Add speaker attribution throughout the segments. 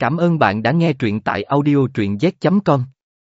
Speaker 1: Cảm ơn bạn đã nghe truyện tại audio truyện z.com.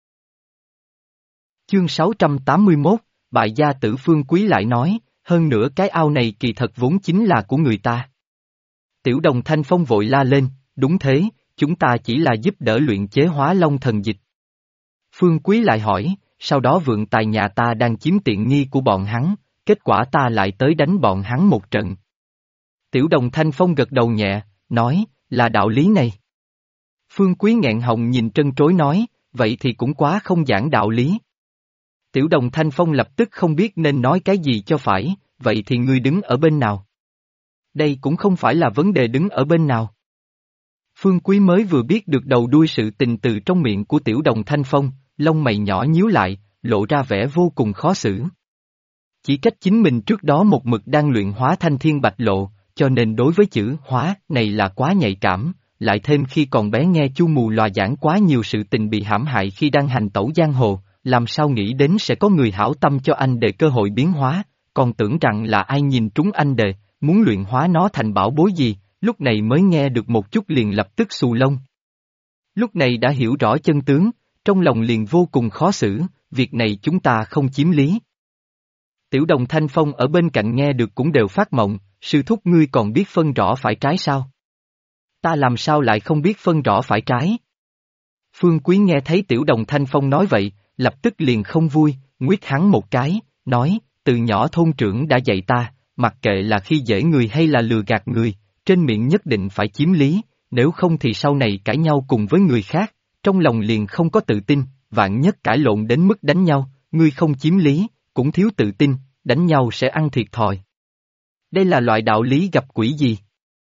Speaker 1: Chương 681, bại gia tử Phương Quý lại nói, hơn nữa cái ao này kỳ thật vốn chính là của người ta. Tiểu Đồng Thanh Phong vội la lên, đúng thế, chúng ta chỉ là giúp đỡ luyện chế hóa long thần dịch. Phương Quý lại hỏi, sau đó vượng tài nhà ta đang chiếm tiện nghi của bọn hắn, kết quả ta lại tới đánh bọn hắn một trận. Tiểu Đồng Thanh Phong gật đầu nhẹ, nói, là đạo lý này. Phương Quý nghẹn họng nhìn trân trối nói, vậy thì cũng quá không giảng đạo lý. Tiểu Đồng Thanh Phong lập tức không biết nên nói cái gì cho phải, vậy thì ngươi đứng ở bên nào? Đây cũng không phải là vấn đề đứng ở bên nào. Phương Quý mới vừa biết được đầu đuôi sự tình từ trong miệng của Tiểu Đồng Thanh Phong, lông mày nhỏ nhíu lại, lộ ra vẻ vô cùng khó xử. Chỉ trách chính mình trước đó một mực đang luyện hóa thanh thiên bạch lộ, cho nên đối với chữ hóa này là quá nhạy cảm, lại thêm khi còn bé nghe Chu Mù Lòa giảng quá nhiều sự tình bị hãm hại khi đang hành tẩu giang hồ, làm sao nghĩ đến sẽ có người hảo tâm cho anh để cơ hội biến hóa, còn tưởng rằng là ai nhìn trúng anh đề, muốn luyện hóa nó thành bảo bối gì, lúc này mới nghe được một chút liền lập tức xù lông. Lúc này đã hiểu rõ chân tướng, trong lòng liền vô cùng khó xử, việc này chúng ta không chiếm lý. Tiểu Đồng Thanh Phong ở bên cạnh nghe được cũng đều phát mộng, sư thúc ngươi còn biết phân rõ phải trái sao? Ta làm sao lại không biết phân rõ phải trái? Phương Quý nghe thấy Tiểu Đồng Thanh Phong nói vậy, lập tức liền không vui, nguyết hắn một cái, nói, từ nhỏ thôn trưởng đã dạy ta, mặc kệ là khi dễ người hay là lừa gạt người, trên miệng nhất định phải chiếm lý, nếu không thì sau này cãi nhau cùng với người khác, trong lòng liền không có tự tin, vạn nhất cãi lộn đến mức đánh nhau, ngươi không chiếm lý, cũng thiếu tự tin, đánh nhau sẽ ăn thiệt thòi. Đây là loại đạo lý gặp quỷ gì?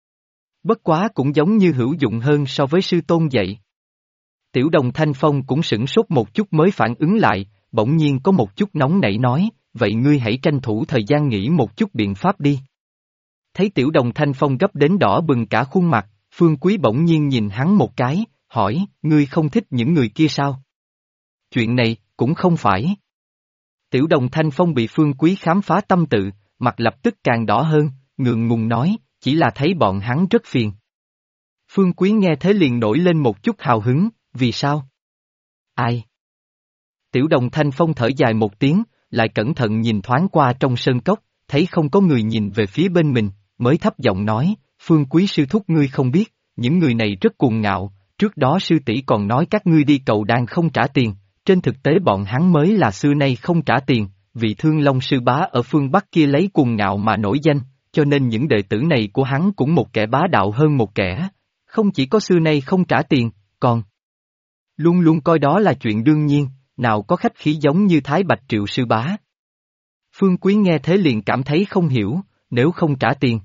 Speaker 1: Bất quá cũng giống như hữu dụng hơn so với sư tôn dạy. Tiểu Đồng Thanh Phong cũng sửng sốt một chút mới phản ứng lại, bỗng nhiên có một chút nóng nảy nói, vậy ngươi hãy tranh thủ thời gian nghĩ một chút biện pháp đi. Thấy Tiểu Đồng Thanh Phong gấp đến đỏ bừng cả khuôn mặt, Phương Quý bỗng nhiên nhìn hắn một cái, hỏi, ngươi không thích những người kia sao? Chuyện này, cũng không phải. Tiểu Đồng Thanh Phong bị Phương Quý khám phá tâm tự, mặt lập tức càng đỏ hơn, ngượng ngùng nói, chỉ là thấy bọn hắn rất phiền. Phương Quý nghe thế liền nổi lên một chút hào hứng, vì sao? Ai? Tiểu Đồng Thanh Phong thở dài một tiếng, lại cẩn thận nhìn thoáng qua trong sơn cốc, thấy không có người nhìn về phía bên mình, mới thấp giọng nói, Phương Quý sư thúc ngươi không biết, những người này rất cuồng ngạo, trước đó sư tỷ còn nói các ngươi đi cầu đan không trả tiền, trên thực tế bọn hắn mới là xưa nay không trả tiền, vị Thương Long sư bá ở phương Bắc kia lấy cuồng ngạo mà nổi danh, cho nên những đệ tử này của hắn cũng một kẻ bá đạo hơn một kẻ, không chỉ có xưa nay không trả tiền, còn luôn luôn coi đó là chuyện đương nhiên, nào có khách khí giống như Thái Bạch Triệu sư bá. Phương Quý nghe thế liền cảm thấy không hiểu, nếu không trả tiền.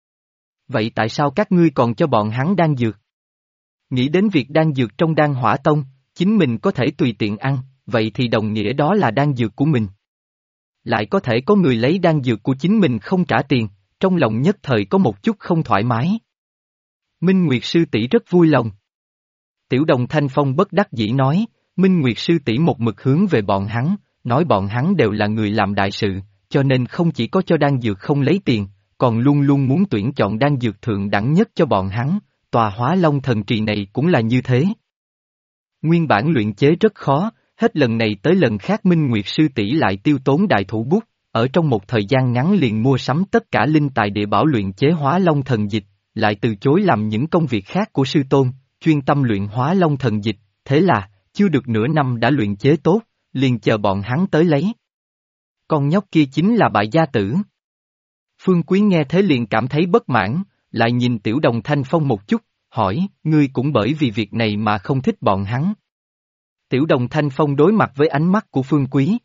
Speaker 1: Vậy tại sao các ngươi còn cho bọn hắn đan dược? Nghĩ đến việc đan dược trong Đan Hỏa Tông, chính mình có thể tùy tiện ăn, vậy thì đồng nghĩa đó là đan dược của mình. Lại có thể có người lấy đan dược của chính mình không trả tiền, trong lòng nhất thời có một chút không thoải mái. Minh Nguyệt sư tỷ rất vui lòng. Tiểu Đồng Thanh Phong bất đắc dĩ nói, Minh Nguyệt sư tỷ một mực hướng về bọn hắn, nói bọn hắn đều là người làm đại sự, cho nên không chỉ có cho đan dược không lấy tiền, còn luôn luôn muốn tuyển chọn đan dược thượng đẳng nhất cho bọn hắn, tòa Hóa Long thần trì này cũng là như thế. Nguyên bản luyện chế rất khó, hết lần này tới lần khác Minh Nguyệt sư tỷ lại tiêu tốn đại thủ bút, ở trong một thời gian ngắn liền mua sắm tất cả linh tài địa bảo luyện chế Hóa Long thần dịch, lại từ chối làm những công việc khác của sư tôn, chuyên tâm luyện Hóa Long thần dịch, thế là, chưa được nửa năm đã luyện chế tốt, liền chờ bọn hắn tới lấy. Con nhóc kia chính là bại gia tử. Phương Quý nghe thế liền cảm thấy bất mãn, lại nhìn Tiểu Đồng Thanh Phong một chút, hỏi, ngươi cũng bởi vì việc này mà không thích bọn hắn. Tiểu Đồng Thanh Phong đối mặt với ánh mắt của Phương Quý.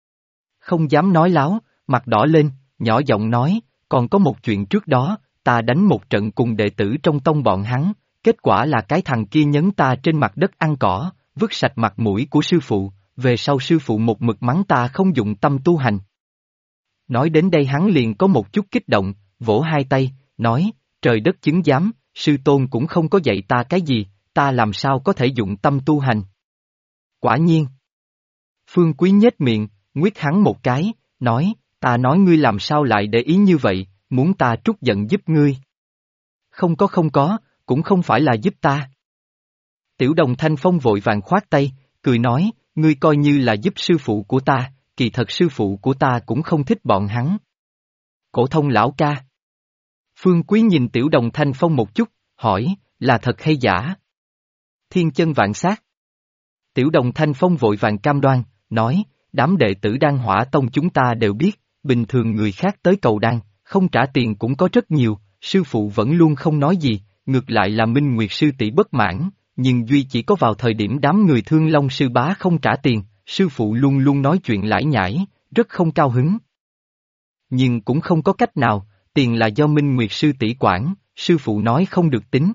Speaker 1: Không dám nói láo, mặt đỏ lên, nhỏ giọng nói, còn có một chuyện trước đó, ta đánh một trận cùng đệ tử trong tông bọn hắn, kết quả là cái thằng kia nhấn ta trên mặt đất ăn cỏ, vứt sạch mặt mũi của sư phụ, về sau sư phụ một mực mắng ta không dụng tâm tu hành. Nói đến đây hắn liền có một chút kích động, vỗ hai tay, nói, trời đất chứng giám, sư tôn cũng không có dạy ta cái gì, ta làm sao có thể dụng tâm tu hành. Quả nhiên. Phương Quý nhếch miệng, nguyết hắn một cái, nói, ta nói ngươi làm sao lại để ý như vậy, muốn ta trút giận giúp ngươi. Không có, cũng không phải là giúp ta. Tiểu đồng Thanh Phong vội vàng khoát tay, cười nói, ngươi coi như là giúp sư phụ của ta, kỳ thật sư phụ của ta cũng không thích bọn hắn. Cổ thông lão ca. Phương Quý nhìn tiểu đồng Thanh Phong một chút, hỏi, là thật hay giả? Thiên chân vạn sát. Tiểu đồng Thanh Phong vội vàng cam đoan, nói, đám đệ tử Đan Hỏa Tông chúng ta đều biết, bình thường người khác tới cầu đan, không trả tiền cũng có rất nhiều, sư phụ vẫn luôn không nói gì, ngược lại là Minh Nguyệt sư tỷ bất mãn, nhưng duy chỉ có vào thời điểm đám người Thương Long sư bá không trả tiền, sư phụ luôn luôn nói chuyện lải nhải, rất không cao hứng. Nhưng cũng không có cách nào, tiền là do Minh Nguyệt sư tỷ quản, sư phụ nói không được tính.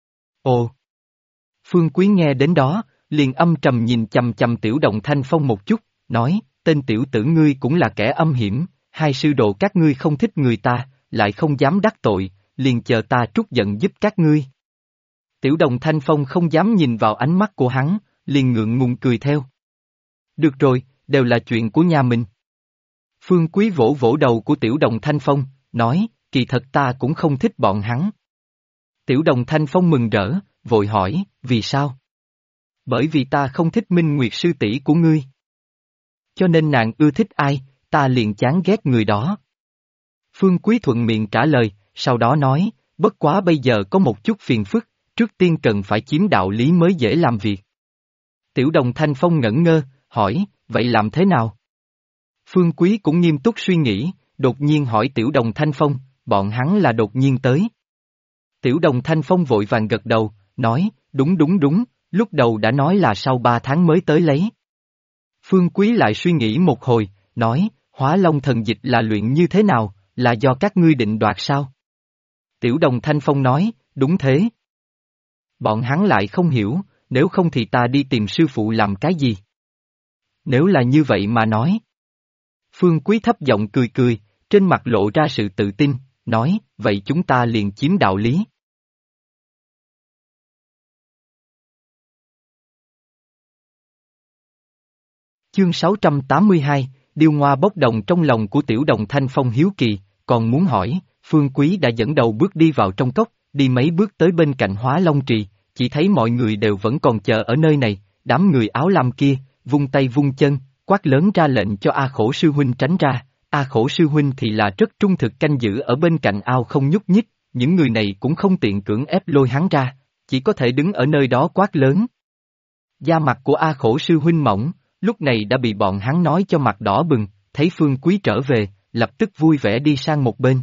Speaker 1: Ồ! Phương Quý nghe đến đó, liền âm trầm nhìn chằm chằm tiểu đồng Thanh Phong một chút, nói, tên tiểu tử ngươi cũng là kẻ âm hiểm, hai sư đồ các ngươi không thích người ta, lại không dám đắc tội, liền chờ ta trút giận giúp các ngươi. Tiểu đồng Thanh Phong không dám nhìn vào ánh mắt của hắn, liền ngượng ngùng cười theo. Được rồi, đều là chuyện của nhà mình. Phương Quý vỗ vỗ đầu của tiểu đồng Thanh Phong, nói, kỳ thật ta cũng không thích bọn hắn. Tiểu đồng Thanh Phong mừng rỡ, vội hỏi, vì sao? Bởi vì ta không thích Minh Nguyệt sư tỷ của ngươi. Cho nên nàng ưa thích ai, ta liền chán ghét người đó. Phương Quý thuận miệng trả lời, sau đó nói, bất quá bây giờ có một chút phiền phức, trước tiên cần phải chiếm đạo lý mới dễ làm việc. Tiểu đồng Thanh Phong ngẩn ngơ, hỏi, vậy làm thế nào? Phương Quý cũng nghiêm túc suy nghĩ, đột nhiên hỏi tiểu đồng Thanh Phong, bọn hắn là đột nhiên tới. Tiểu đồng Thanh Phong vội vàng gật đầu, nói, đúng, lúc đầu đã nói là sau 3 tháng mới tới lấy. Phương Quý lại suy nghĩ một hồi, nói, Hóa Long thần dịch là luyện như thế nào, là do các ngươi định đoạt sao? Tiểu đồng Thanh Phong nói, đúng thế. Bọn hắn lại không hiểu, nếu không thì ta đi tìm sư phụ làm cái gì? Nếu là như vậy mà nói. Phương Quý thấp giọng cười, trên mặt lộ ra sự tự tin, nói, vậy chúng ta liền chiếm đạo lý. Chương 682, điêu ngoa bốc đồng trong lòng của tiểu đồng Thanh Phong hiếu kỳ, còn muốn hỏi, Phương Quý đã dẫn đầu bước đi vào trong cốc, đi mấy bước tới bên cạnh Hóa Long Trì, chỉ thấy mọi người đều vẫn còn chờ ở nơi này, đám người áo lam kia, vung tay vung chân, quát lớn ra lệnh cho A Khổ sư huynh tránh ra, A Khổ sư huynh thì là rất trung thực canh giữ ở bên cạnh ao không nhúc nhích, những người này cũng không tiện cưỡng ép lôi hắn ra, chỉ có thể đứng ở nơi đó quát lớn. Da mặt của A Khổ sư huynh mỏng, lúc này đã bị bọn hắn nói cho mặt đỏ bừng, thấy Phương Quý trở về, lập tức vui vẻ đi sang một bên.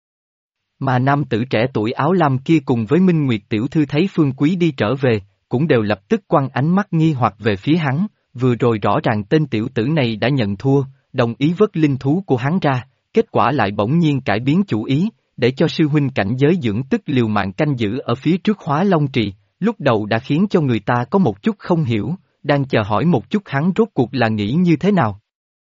Speaker 1: Mà nam tử trẻ tuổi áo lam kia cùng với Minh Nguyệt tiểu thư thấy Phương Quý đi trở về, cũng đều lập tức quăng ánh mắt nghi hoặc về phía hắn, vừa rồi rõ ràng tên tiểu tử này đã nhận thua, đồng ý vớt linh thú của hắn ra, kết quả lại bỗng nhiên cải biến chủ ý, để cho sư huynh cảnh giới dưỡng tức liều mạng canh giữ ở phía trước Hóa Long Trì, lúc đầu đã khiến cho người ta có một chút không hiểu, đang chờ hỏi một chút hắn rốt cuộc là nghĩ như thế nào.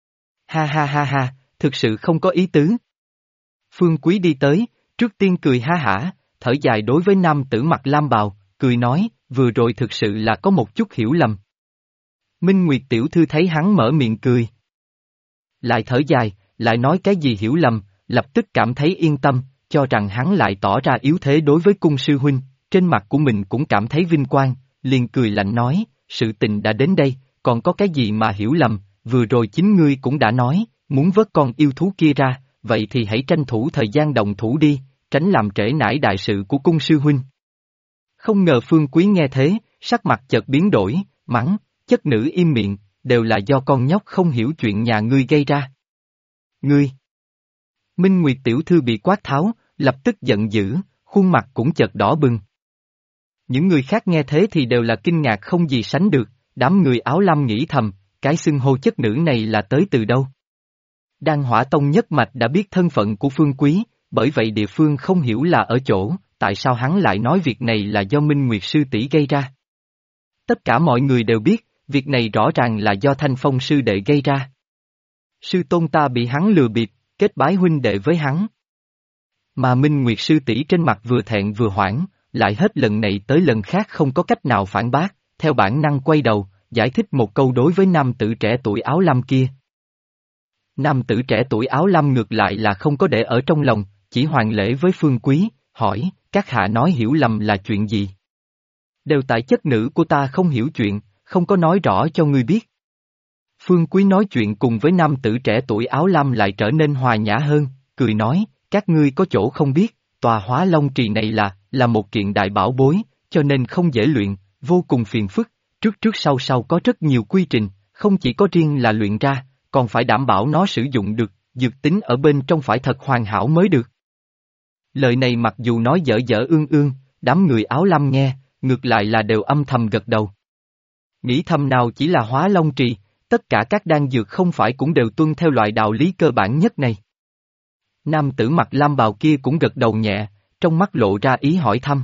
Speaker 1: Ha, thực sự không có ý tứ. Phương Quý đi tới, trước tiên cười ha hả, thở dài đối với nam tử mặc lam bào, cười nói, vừa rồi thực sự là có một chút hiểu lầm. Minh Nguyệt tiểu thư thấy hắn mở miệng cười. Lại thở dài, lại nói cái gì hiểu lầm, lập tức cảm thấy yên tâm, cho rằng hắn lại tỏ ra yếu thế đối với cung sư huynh, trên mặt của mình cũng cảm thấy vinh quang, liền cười lạnh nói, sự tình đã đến đây, còn có cái gì mà hiểu lầm, vừa rồi chính ngươi cũng đã nói, muốn vớt con yêu thú kia ra, vậy thì hãy tranh thủ thời gian động thủ đi, tránh làm trễ nải đại sự của cung sư huynh. Không ngờ Phương Quý nghe thế, sắc mặt chợt biến đổi, mắng, chất nữ im miệng, đều là do con nhóc không hiểu chuyện nhà ngươi gây ra. Ngươi! Minh Nguyệt tiểu thư bị quát tháo, lập tức giận dữ, khuôn mặt cũng chợt đỏ bừng. Những người khác nghe thế thì đều là kinh ngạc không gì sánh được, đám người áo lam nghĩ thầm, cái xưng hô chất nữ này là tới từ đâu? Đan Hỏa Tông nhất mạch đã biết thân phận của Phương Quý, bởi vậy địa phương không hiểu là ở chỗ, tại sao hắn lại nói việc này là do Minh Nguyệt sư tỷ gây ra. Tất cả mọi người đều biết, việc này rõ ràng là do Thanh Phong sư đệ gây ra. Sư tôn ta bị hắn lừa bịp, kết bái huynh đệ với hắn. Mà Minh Nguyệt sư tỷ trên mặt vừa thẹn vừa hoảng, lại hết lần này tới lần khác không có cách nào phản bác, theo bản năng quay đầu, giải thích một câu đối với nam tử trẻ tuổi áo lam kia. Nam tử trẻ tuổi áo lam ngược lại là không có để ở trong lòng, chỉ hoàn lễ với Phương Quý, hỏi, các hạ nói hiểu lầm là chuyện gì? Đều tại chất nữ của ta không hiểu chuyện, không có nói rõ cho ngươi biết. Phương Quý nói chuyện cùng với nam tử trẻ tuổi áo lam lại trở nên hòa nhã hơn, cười nói, các ngươi có chỗ không biết, tòa Hóa Long Trì này là một kiện đại bảo bối, cho nên không dễ luyện, vô cùng phiền phức, trước sau có rất nhiều quy trình, không chỉ có riêng là luyện ra, còn phải đảm bảo nó sử dụng được, dược tính ở bên trong phải thật hoàn hảo mới được. Lời này mặc dù nói dở dở ương ương, đám người áo lam nghe, ngược lại là đều âm thầm gật đầu. Nghĩ thầm nào chỉ là Hóa Long Trì, tất cả các đan dược không phải cũng đều tuân theo loại đạo lý cơ bản nhất này. Nam tử mặc lam bào kia cũng gật đầu nhẹ, trong mắt lộ ra ý hỏi thăm.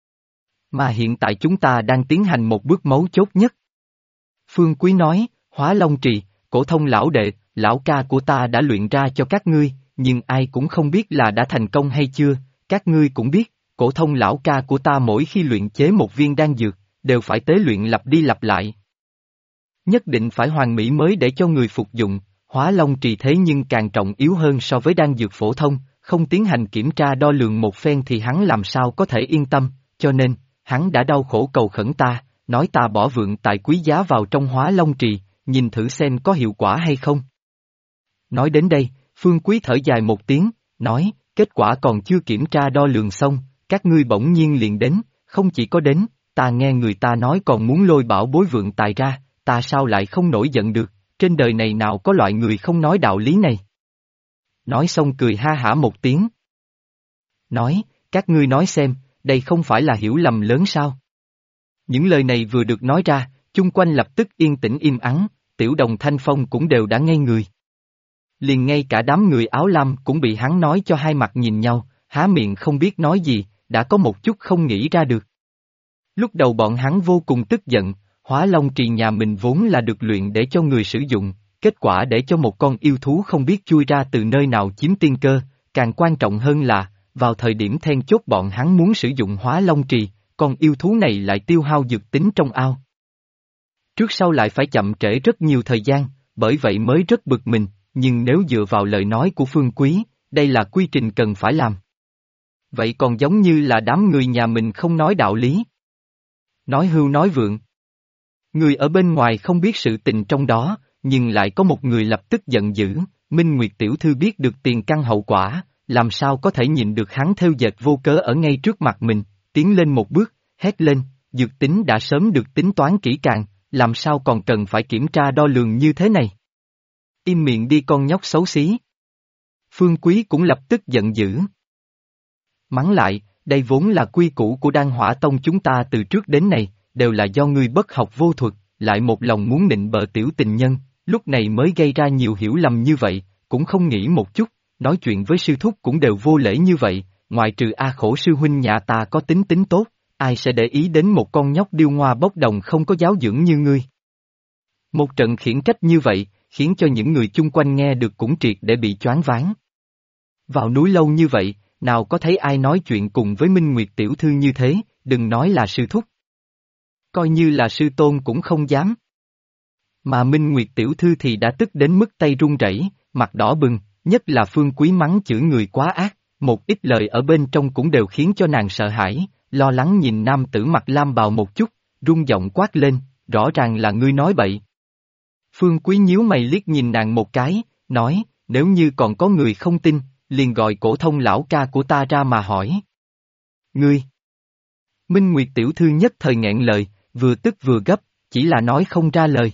Speaker 1: Mà hiện tại chúng ta đang tiến hành một bước mấu chốt nhất. Phương Quý nói, Hóa Long Trì, Cổ Thông lão đệ, lão ca của ta đã luyện ra cho các ngươi, nhưng ai cũng không biết là đã thành công hay chưa, các ngươi cũng biết, Cổ Thông lão ca của ta mỗi khi luyện chế một viên đan dược, đều phải tế luyện lặp đi lặp lại. Nhất định phải hoàn mỹ mới để cho người phục dụng, Hóa Long Trì thế nhưng càng trọng yếu hơn so với đan dược phổ thông, không tiến hành kiểm tra đo lường một phen thì hắn làm sao có thể yên tâm, cho nên, hắn đã đau khổ cầu khẩn ta, nói ta bỏ vượng tài quý giá vào trong Hóa Long Trì, nhìn thử xem có hiệu quả hay không. Nói đến đây, Phương Quý thở dài một tiếng, nói, kết quả còn chưa kiểm tra đo lường xong, các ngươi bỗng nhiên liền đến, không chỉ có đến, ta nghe người ta nói còn muốn lôi bảo bối vượng tài ra, ta sao lại không nổi giận được, trên đời này nào có loại người không nói đạo lý này. Nói xong cười ha hả một tiếng. Nói, các ngươi nói xem, đây không phải là hiểu lầm lớn sao? Những lời này vừa được nói ra, chung quanh lập tức yên tĩnh im ắng, Tiểu Đồng Thanh Phong cũng đều đã ngây người. Liền ngay cả đám người áo lam cũng bị hắn nói cho hai mặt nhìn nhau, há miệng không biết nói gì, đã có một chút không nghĩ ra được. Lúc đầu bọn hắn vô cùng tức giận, Hóa Long Trì nhà mình vốn là được luyện để cho người sử dụng, kết quả để cho một con yêu thú không biết chui ra từ nơi nào chiếm tiên cơ, càng quan trọng hơn là, vào thời điểm then chốt bọn hắn muốn sử dụng Hóa Long Trì, con yêu thú này lại tiêu hao dược tính trong ao. Trước sau lại phải chậm trễ rất nhiều thời gian, bởi vậy mới rất bực mình, nhưng nếu dựa vào lời nói của Phương Quý, đây là quy trình cần phải làm. Vậy còn giống như là đám người nhà mình không nói đạo lý. Nói hưu nói vượng. Người ở bên ngoài không biết sự tình trong đó, nhưng lại có một người lập tức giận dữ, Minh Nguyệt tiểu thư biết được tiền căn hậu quả, làm sao có thể nhìn được hắn theo dệt vô cớ ở ngay trước mặt mình, tiến lên một bước, hét lên, dược tính đã sớm được tính toán kỹ càng, làm sao còn cần phải kiểm tra đo lường như thế này. Im miệng đi con nhóc xấu xí. Phương Quý cũng lập tức giận dữ. Mắng lại, đây vốn là quy củ của Đan Hỏa Tông chúng ta từ trước đến nay, đều là do ngươi bất học vô thuật, lại một lòng muốn nịnh bợ tiểu tình nhân, lúc này mới gây ra nhiều hiểu lầm như vậy, cũng không nghĩ một chút, nói chuyện với sư thúc cũng đều vô lễ như vậy, ngoại trừ A Khổ sư huynh nhà ta có tính tốt, ai sẽ để ý đến một con nhóc điêu ngoa bốc đồng không có giáo dưỡng như ngươi. Một trận khiển trách như vậy, khiến cho những người chung quanh nghe được cũng triệt để bị choáng váng. Vào núi lâu như vậy, nào có thấy ai nói chuyện cùng với Minh Nguyệt tiểu thư như thế, đừng nói là sư thúc. Coi như là sư tôn cũng không dám. Mà Minh Nguyệt tiểu thư thì đã tức đến mức tay run rẩy, mặt đỏ bừng, nhất là Phương Quý mắng chửi người quá ác, một ít lời ở bên trong cũng đều khiến cho nàng sợ hãi, lo lắng nhìn nam tử mặt lam bào một chút, run giọng quát lên, rõ ràng là ngươi nói bậy. Phương Quý nhíu mày liếc nhìn nàng một cái, nói, nếu như còn có người không tin, liền gọi Cổ Thông lão ca của ta ra mà hỏi. Ngươi! Minh Nguyệt tiểu thư nhất thời nghẹn lời, vừa tức vừa gấp, chỉ là nói không ra lời.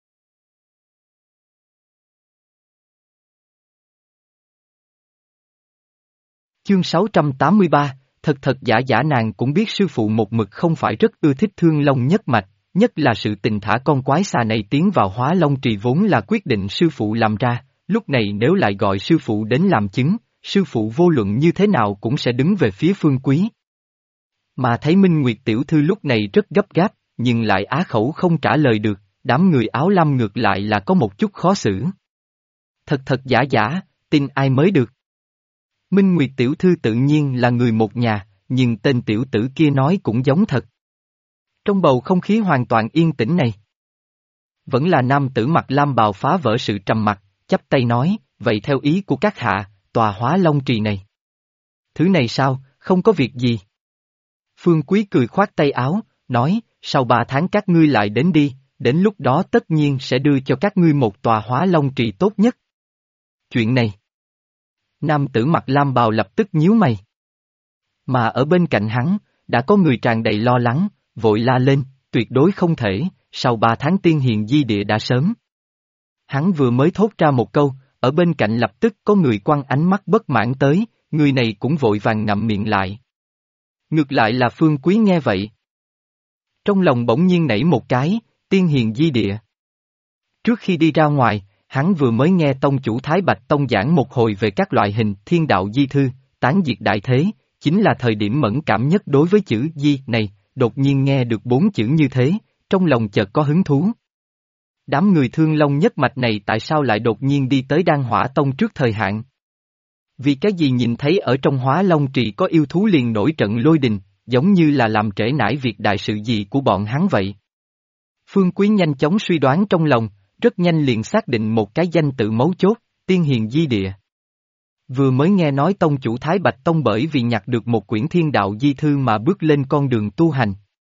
Speaker 1: Chương 683, thật giả nàng cũng biết sư phụ một mực không phải rất ưa thích Thương Long nhất mạch, nhất là sự tình thả con quái xà này tiến vào Hóa Long Trì vốn là quyết định sư phụ làm ra, lúc này nếu lại gọi sư phụ đến làm chứng, sư phụ vô luận như thế nào cũng sẽ đứng về phía Phương Quý. Mà thấy Minh Nguyệt tiểu thư lúc này rất gấp gáp, nhưng lại á khẩu không trả lời được, đám người áo lam ngược lại là có một chút khó xử. Thật giả, tin ai mới được. Minh Nguyệt tiểu thư tự nhiên là người một nhà, nhưng tên tiểu tử kia nói cũng giống thật. Trong bầu không khí hoàn toàn yên tĩnh này, vẫn là nam tử mặc lam bào phá vỡ sự trầm mặc, chắp tay nói, vậy theo ý của các hạ, tòa Hóa Long Trì này. Thứ này sao, không có việc gì. Phương Quý cười khoát tay áo, nói, sau 3 tháng các ngươi lại đến đi, đến lúc đó tất nhiên sẽ đưa cho các ngươi một tòa Hóa Long trì tốt nhất. Chuyện này. Nam tử mặc lam bào lập tức nhíu mày. Mà ở bên cạnh hắn, đã có người tràn đầy lo lắng, vội la lên, tuyệt đối không thể, sau 3 tháng tiên hiền di địa đã sớm. Hắn vừa mới thốt ra một câu, ở bên cạnh lập tức có người quăng ánh mắt bất mãn tới, người này cũng vội vàng ngậm miệng lại. Ngược lại là Phương Quý nghe vậy. Trong lòng bỗng nhiên nảy một cái, tiên hiền di địa. Trước khi đi ra ngoài, hắn vừa mới nghe tông chủ Thái Bạch Tông giảng một hồi về các loại hình thiên đạo di thư, tán diệt đại thế, chính là thời điểm mẫn cảm nhất đối với chữ di này, đột nhiên nghe được 4 chữ như thế, trong lòng chợt có hứng thú. Đám người Thương Long nhất mạch này tại sao lại đột nhiên đi tới Đan Hỏa Tông trước thời hạn? Vì cái gì nhìn thấy ở trong Hóa Long Trì có yêu thú liền nổi trận lôi đình, giống như là làm trễ nải việc đại sự gì của bọn hắn vậy? Phương Quý nhanh chóng suy đoán trong lòng, rất nhanh liền xác định một cái danh tự mấu chốt, tiên hiền di địa. Vừa mới nghe nói tông chủ Thái Bạch Tông bởi vì nhặt được một quyển thiên đạo di thư mà bước lên con đường tu hành.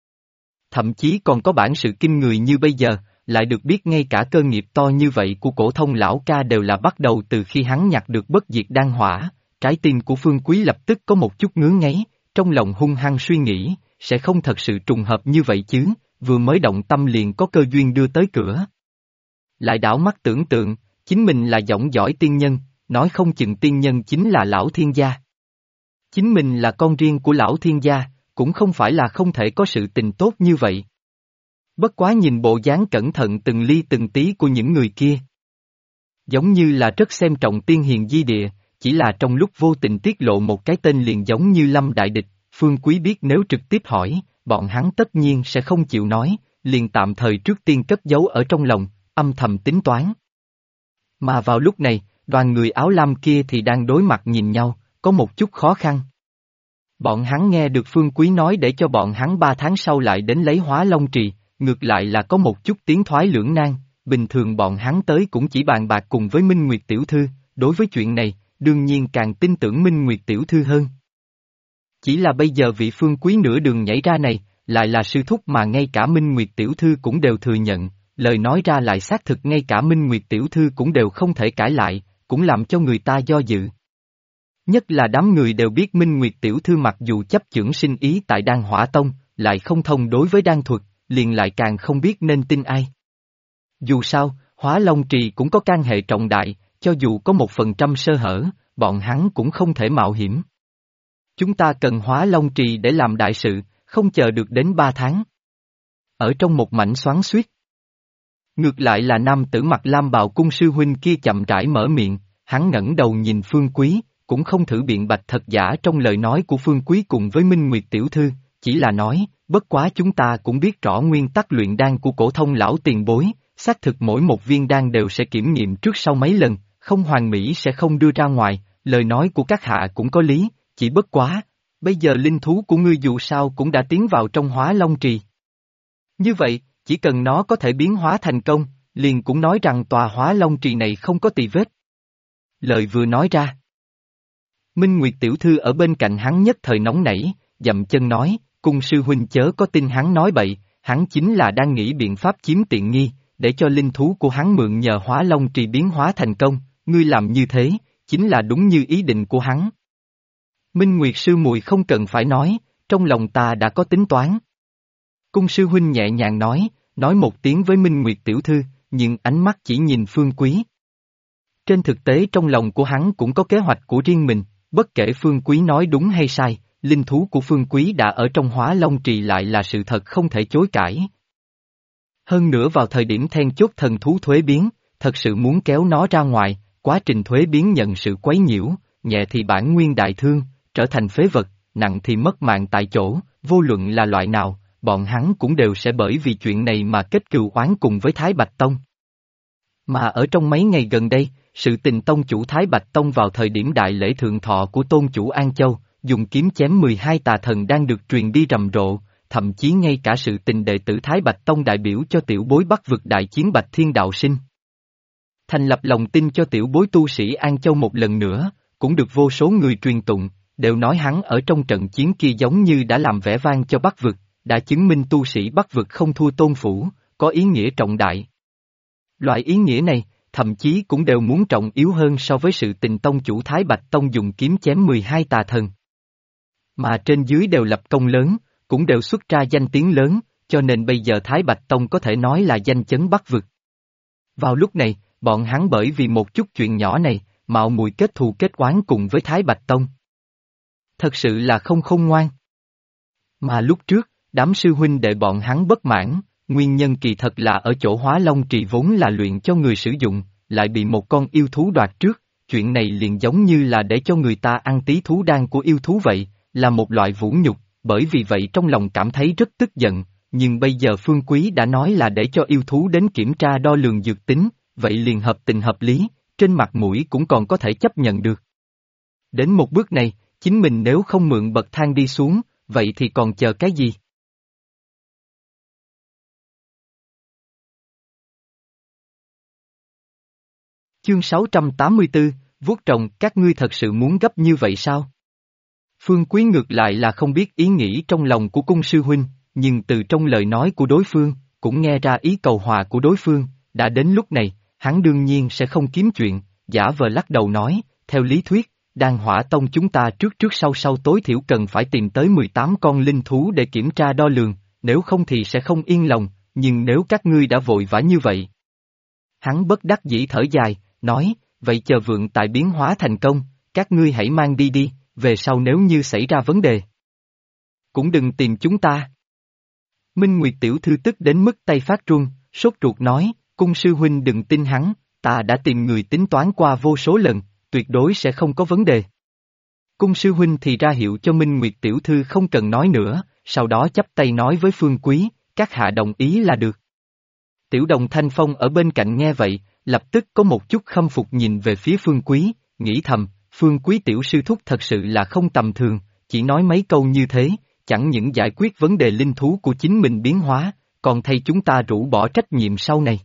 Speaker 1: Thậm chí còn có bản sự kinh người như bây giờ, lại được biết ngay cả cơ nghiệp to như vậy của cổ thông lão ca đều là bắt đầu từ khi hắn nhặt được bất diệt đan hỏa, trái tim của Phương Quý lập tức có một chút ngứa ngáy, trong lòng hung hăng suy nghĩ, sẽ không thật sự trùng hợp như vậy chứ, vừa mới động tâm liền có cơ duyên đưa tới cửa. Lại đảo mắt tưởng tượng, chính mình là dõng dõi tiên nhân, nói không chừng tiên nhân chính là lão thiên gia. Chính mình là con riêng của lão thiên gia, cũng không phải là không thể có sự tình tốt như vậy. Bất quá nhìn bộ dáng cẩn thận từng ly từng tí của những người kia. Giống như là rất xem trọng tiên hiền di địa, chỉ là trong lúc vô tình tiết lộ một cái tên liền giống như Lâm Đại Địch, Phương Quý biết nếu trực tiếp hỏi, bọn hắn tất nhiên sẽ không chịu nói, liền tạm thời trước tiên cất giấu ở trong lòng, âm thầm tính toán. Mà vào lúc này, đoàn người áo lam kia thì đang đối mặt nhìn nhau, có một chút khó khăn. Bọn hắn nghe được Phương Quý nói để cho bọn hắn 3 tháng sau lại đến lấy Hóa Long Trì, ngược lại là có một chút tiến thoái lưỡng nan, bình thường bọn hắn tới cũng chỉ bàn bạc cùng với Minh Nguyệt Tiểu Thư, đối với chuyện này, đương nhiên càng tin tưởng Minh Nguyệt Tiểu Thư hơn. Chỉ là bây giờ vị Phương Quý nửa đường nhảy ra này, lại là sư thúc mà ngay cả Minh Nguyệt Tiểu Thư cũng đều thừa nhận, lời nói ra lại xác thực ngay cả Minh Nguyệt Tiểu Thư cũng đều không thể cãi lại, cũng làm cho người ta do dự. Nhất là đám người đều biết Minh Nguyệt Tiểu Thư mặc dù chấp chưởng sinh ý tại Đan Hỏa Tông, lại không thông đối với đan thuật, liền lại càng không biết nên tin ai. Dù sao, Hóa Long Trì cũng có can hệ trọng đại, cho dù có 1% sơ hở, bọn hắn cũng không thể mạo hiểm. Chúng ta cần Hóa Long Trì để làm đại sự, không chờ được đến 3 tháng. Ở trong một mảnh xoắn xuýt. Ngược lại là nam tử mặc lam bào cung sư huynh kia chậm rãi mở miệng, hắn ngẩng đầu nhìn Phương Quý, cũng không thử biện bạch thật giả trong lời nói của Phương Quý cùng với Minh Nguyệt Tiểu Thư, chỉ là nói, bất quá chúng ta cũng biết rõ nguyên tắc luyện đan của cổ thông lão tiền bối, xác thực mỗi một viên đan đều sẽ kiểm nghiệm trước sau mấy lần, không hoàn mỹ sẽ không đưa ra ngoài, lời nói của các hạ cũng có lý, chỉ bất quá, bây giờ linh thú của ngươi dù sao cũng đã tiến vào trong Hóa Long Trì. Như vậy, chỉ cần nó có thể biến hóa thành công, liền cũng nói rằng tòa Hóa Long Trì này không có tì vết. Lời vừa nói ra. Minh Nguyệt Tiểu Thư ở bên cạnh hắn nhất thời nóng nảy, dậm chân nói, cung sư huynh chớ có tin hắn nói bậy, hắn chính là đang nghĩ biện pháp chiếm tiện nghi, để cho linh thú của hắn mượn nhờ Hóa Long Trì biến hóa thành công, ngươi làm như thế, chính là đúng như ý định của hắn. Minh Nguyệt sư muội không cần phải nói, trong lòng ta đã có tính toán. Cung sư huynh nhẹ nhàng nói một tiếng với Minh Nguyệt Tiểu Thư, nhưng ánh mắt chỉ nhìn Phương Quý. Trên thực tế trong lòng của hắn cũng có kế hoạch của riêng mình, bất kể Phương Quý nói đúng hay sai, linh thú của Phương Quý đã ở trong Hóa Long Trì lại là sự thật không thể chối cãi. Hơn nữa vào thời điểm then chốt thần thú thuế biến, thật sự muốn kéo nó ra ngoài, quá trình thuế biến nhận sự quấy nhiễu, nhẹ thì bản nguyên đại thương, trở thành phế vật, nặng thì mất mạng tại chỗ, vô luận là loại nào, bọn hắn cũng đều sẽ bởi vì chuyện này mà kết cừu oán cùng với Thái Bạch Tông. Mà ở trong mấy ngày gần đây, sự tình tông chủ Thái Bạch Tông vào thời điểm đại lễ thượng thọ của tôn chủ An Châu, dùng kiếm chém 12 tà thần đang được truyền đi rầm rộ, thậm chí ngay cả sự tình đệ tử Thái Bạch Tông đại biểu cho tiểu bối Bắc vực đại chiến Bạch Thiên Đạo Sinh. Thành lập lòng tin cho tiểu bối tu sĩ An Châu một lần nữa, cũng được vô số người truyền tụng, đều nói hắn ở trong trận chiến kia giống như đã làm vẻ vang cho Bắc vực, đã chứng minh tu sĩ Bắc vực không thua Tôn Phủ, có ý nghĩa trọng đại. Loại ý nghĩa này, thậm chí cũng đều muốn trọng yếu hơn so với sự tình tông chủ Thái Bạch Tông dùng kiếm chém 12 tà thần. Mà trên dưới đều lập công lớn, cũng đều xuất ra danh tiếng lớn, cho nên bây giờ Thái Bạch Tông có thể nói là danh chấn Bắc vực. Vào lúc này, bọn hắn bởi vì một chút chuyện nhỏ này, mạo muội kết thù kết oán cùng với Thái Bạch Tông. Thật sự là không khôn ngoan. Mà lúc trước, đám sư huynh đệ bọn hắn bất mãn, nguyên nhân kỳ thật là ở chỗ Hóa Long Trì vốn là luyện cho người sử dụng, lại bị một con yêu thú đoạt trước, chuyện này liền giống như là để cho người ta ăn tí thú đan của yêu thú vậy, là một loại vũ nhục, bởi vì vậy trong lòng cảm thấy rất tức giận, nhưng bây giờ Phương Quý đã nói là để cho yêu thú đến kiểm tra đo lường dược tính, vậy liền hợp tình hợp lý, trên mặt mũi cũng còn có thể chấp nhận được. Đến một bước này, chính mình nếu không mượn bậc thang đi xuống, vậy thì còn chờ cái gì? Chương 684, vuốt trồng, các ngươi thật sự muốn gấp như vậy sao? Phương Quý ngược lại là không biết ý nghĩ trong lòng của cung sư huynh, nhưng từ trong lời nói của đối phương, cũng nghe ra ý cầu hòa của đối phương, đã đến lúc này, hắn đương nhiên sẽ không kiếm chuyện, giả vờ lắc đầu nói, theo lý thuyết, Đan Hỏa Tông chúng ta trước trước sau sau tối thiểu cần phải tìm tới 18 con linh thú để kiểm tra đo lường, nếu không thì sẽ không yên lòng, nhưng nếu các ngươi đã vội vã như vậy. Hắn bất đắc dĩ thở dài, nói, vậy chờ vượng tại biến hóa thành công, các ngươi hãy mang đi đi, về sau nếu như xảy ra vấn đề. Cũng đừng tìm chúng ta. Minh Nguyệt tiểu thư tức đến mức tay phát run, sốt ruột nói, cung sư huynh đừng tin hắn, ta đã tìm người tính toán qua vô số lần, tuyệt đối sẽ không có vấn đề. Cung sư huynh thì ra hiệu cho Minh Nguyệt tiểu thư không cần nói nữa, sau đó chắp tay nói với Phương Quý, các hạ đồng ý là được. Tiểu Đồng Thanh Phong ở bên cạnh nghe vậy, lập tức có một chút khâm phục nhìn về phía Phương Quý, nghĩ thầm, Phương Quý tiểu sư thúc thật sự là không tầm thường, chỉ nói mấy câu như thế, chẳng những giải quyết vấn đề linh thú của chính mình biến hóa, còn thay chúng ta rũ bỏ trách nhiệm sau này.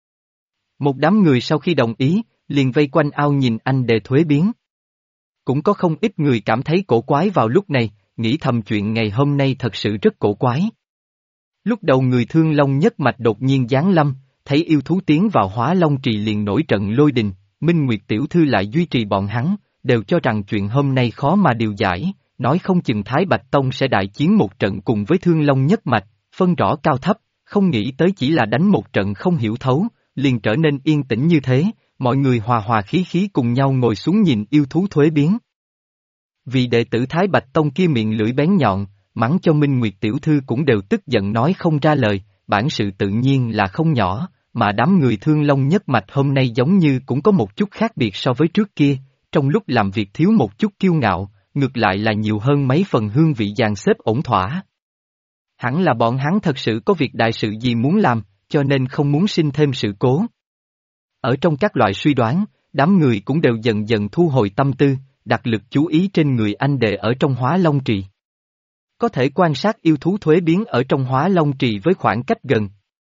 Speaker 1: Một đám người sau khi đồng ý, liền vây quanh ao nhìn anh đề thuế biến. Cũng có không ít người cảm thấy cổ quái vào lúc này, nghĩ thầm chuyện ngày hôm nay thật sự rất cổ quái. Lúc đầu người Thương Long nhất mạch đột nhiên giáng lâm, thấy yêu thú tiến vào Hóa Long Trì liền nổi trận lôi đình, Minh Nguyệt tiểu thư lại duy trì bọn hắn, đều cho rằng chuyện hôm nay khó mà điều giải, nói không chừng Thái Bạch Tông sẽ đại chiến một trận cùng với Thương Long nhất mạch, phân rõ cao thấp, không nghĩ tới chỉ là đánh một trận không hiểu thấu, liền trở nên yên tĩnh như thế, mọi người hòa hòa khí khí cùng nhau ngồi xuống nhìn yêu thú thuế biến. Vì đệ tử Thái Bạch Tông kia miệng lưỡi bén nhọn, mắng cho Minh Nguyệt tiểu thư cũng đều tức giận nói không ra lời, bản sự tự nhiên là không nhỏ, mà đám người Thương Long nhất mạch hôm nay giống như cũng có một chút khác biệt so với trước kia, trong lúc làm việc thiếu một chút kiêu ngạo, ngược lại là nhiều hơn mấy phần hương vị dàn xếp ổn thỏa. Hẳn là bọn hắn thật sự có việc đại sự gì muốn làm, cho nên không muốn sinh thêm sự cố. Ở trong các loại suy đoán, đám người cũng đều dần dần thu hồi tâm tư, đặt lực chú ý trên người anh đệ ở trong Hóa Long Trì. Có thể quan sát yêu thú thuế biến ở trong Hóa Long Trì với khoảng cách gần.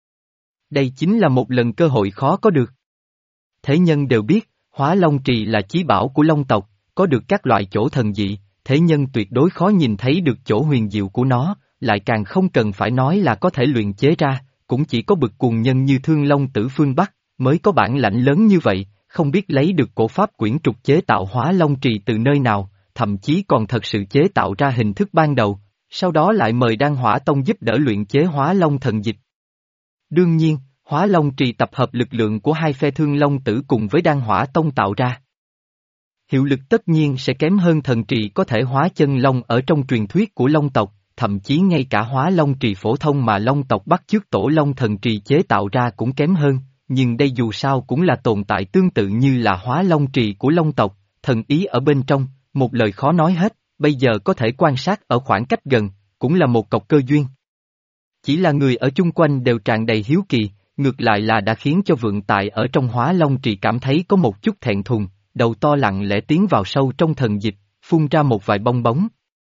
Speaker 1: Đây chính là một lần cơ hội khó có được. Thế nhân đều biết, Hóa Long Trì là chí bảo của Long tộc, có được các loại chỗ thần dị, thế nhân tuyệt đối khó nhìn thấy được chỗ huyền diệu của nó, lại càng không cần phải nói là có thể luyện chế ra, cũng chỉ có bực cuồng nhân như Thương Long Tử phương Bắc, mới có bản lãnh lớn như vậy, không biết lấy được cổ pháp quyển trục chế tạo Hóa Long Trì từ nơi nào, thậm chí còn thật sự chế tạo ra hình thức ban đầu, sau đó lại mời Đan Hỏa Tông giúp đỡ luyện chế Hóa Long thần dịch. Đương nhiên, Hóa Long Trì tập hợp lực lượng của hai phe Thương Long Tử cùng với Đan Hỏa Tông tạo ra. Hiệu lực tất nhiên sẽ kém hơn thần trì có thể hóa chân long ở trong truyền thuyết của Long tộc, thậm chí ngay cả Hóa Long Trì phổ thông mà Long tộc bắt chước Tổ Long thần trì chế tạo ra cũng kém hơn, nhưng đây dù sao cũng là tồn tại tương tự như là Hóa Long Trì của Long tộc, thần ý ở bên trong, một lời khó nói hết, bây giờ có thể quan sát ở khoảng cách gần, cũng là một cọc cơ duyên. Chỉ là người ở chung quanh đều tràn đầy hiếu kỳ, ngược lại là đã khiến cho vượng tài ở trong Hóa Long Trì cảm thấy có một chút thẹn thùng, đầu to lặng lẽ tiến vào sâu trong thần dịch, phun ra một vài bong bóng.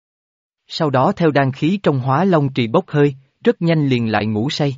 Speaker 1: Sau đó theo đan khí trong Hóa Long Trì bốc hơi, rất nhanh liền lại ngủ say.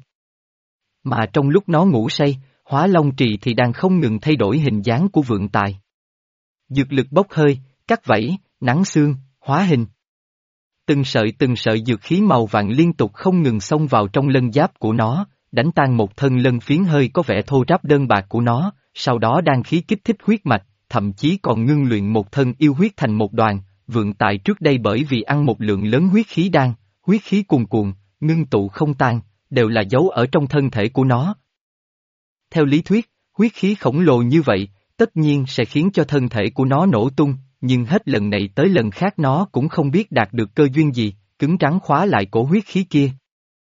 Speaker 1: Mà trong lúc nó ngủ say, Hóa Long Trì thì đang không ngừng thay đổi hình dáng của vượng tài. Dược lực bốc hơi, cắt vảy, nắng xương, hóa hình. từng sợi dược khí màu vàng liên tục không ngừng xông vào trong lân giáp của nó, đánh tan một thân lân phiến hơi có vẻ thô ráp đơn bạc của nó, sau đó đan khí kích thích huyết mạch, thậm chí còn ngưng luyện một thân yêu huyết thành một đoàn. Vượng Tài trước đây bởi vì ăn một lượng lớn huyết khí đan, huyết khí cuồn cuộn, ngưng tụ không tan, đều là giấu ở trong thân thể của nó. Theo lý thuyết, huyết khí khổng lồ như vậy, tất nhiên sẽ khiến cho thân thể của nó nổ tung, nhưng hết lần này tới lần khác nó cũng không biết đạt được cơ duyên gì, cứng rắn khóa lại cổ huyết khí kia.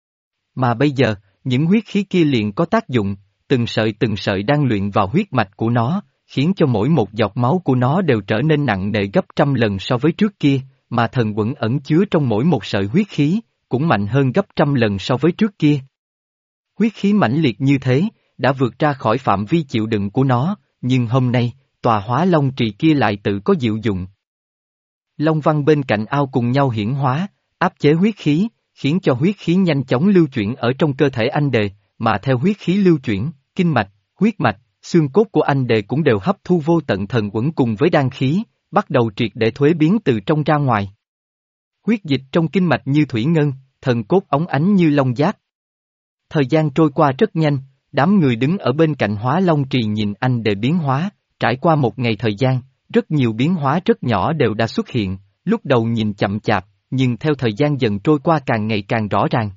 Speaker 1: Mà bây giờ, những huyết khí kia liền có tác dụng, từng sợi đang luyện vào huyết mạch của nó, khiến cho mỗi một giọt máu của nó đều trở nên nặng nề gấp trăm lần so với trước kia, mà thần quẩn ẩn chứa trong mỗi một sợi huyết khí, cũng mạnh hơn gấp trăm lần so với trước kia. Huyết khí mãnh liệt như thế, đã vượt ra khỏi phạm vi chịu đựng của nó, nhưng hôm nay, tòa Hóa Long Trì kia lại tự có diệu dụng. Long văn bên cạnh ao cùng nhau hiển hóa, áp chế huyết khí, khiến cho huyết khí nhanh chóng lưu chuyển ở trong cơ thể anh Đề, mà theo huyết khí lưu chuyển, kinh mạch, huyết mạch, xương cốt của anh Đề cũng đều hấp thu vô tận thần uẩn cùng với đan khí, bắt đầu triệt để thuế biến từ trong ra ngoài. Huyết dịch trong kinh mạch như thủy ngân, thần cốt óng ánh như long giáp. Thời gian trôi qua rất nhanh, đám người đứng ở bên cạnh Hóa Long Trì nhìn anh Đề biến hóa, trải qua một ngày thời gian, rất nhiều biến hóa rất nhỏ đều đã xuất hiện, lúc đầu nhìn chậm chạp, nhưng theo thời gian dần trôi qua càng ngày càng rõ ràng.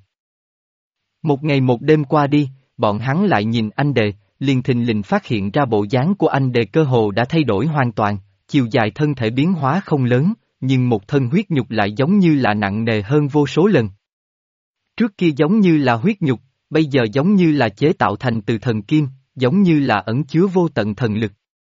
Speaker 1: Một ngày một đêm qua đi, bọn hắn lại nhìn anh Đề, liền thình lình phát hiện ra bộ dáng của anh Đề cơ hồ đã thay đổi hoàn toàn, chiều dài thân thể biến hóa không lớn, nhưng một thân huyết nhục lại giống như là nặng nề hơn vô số lần. Trước kia giống như là huyết nhục, bây giờ giống như là chế tạo thành từ thần kim, giống như là ẩn chứa vô tận thần lực.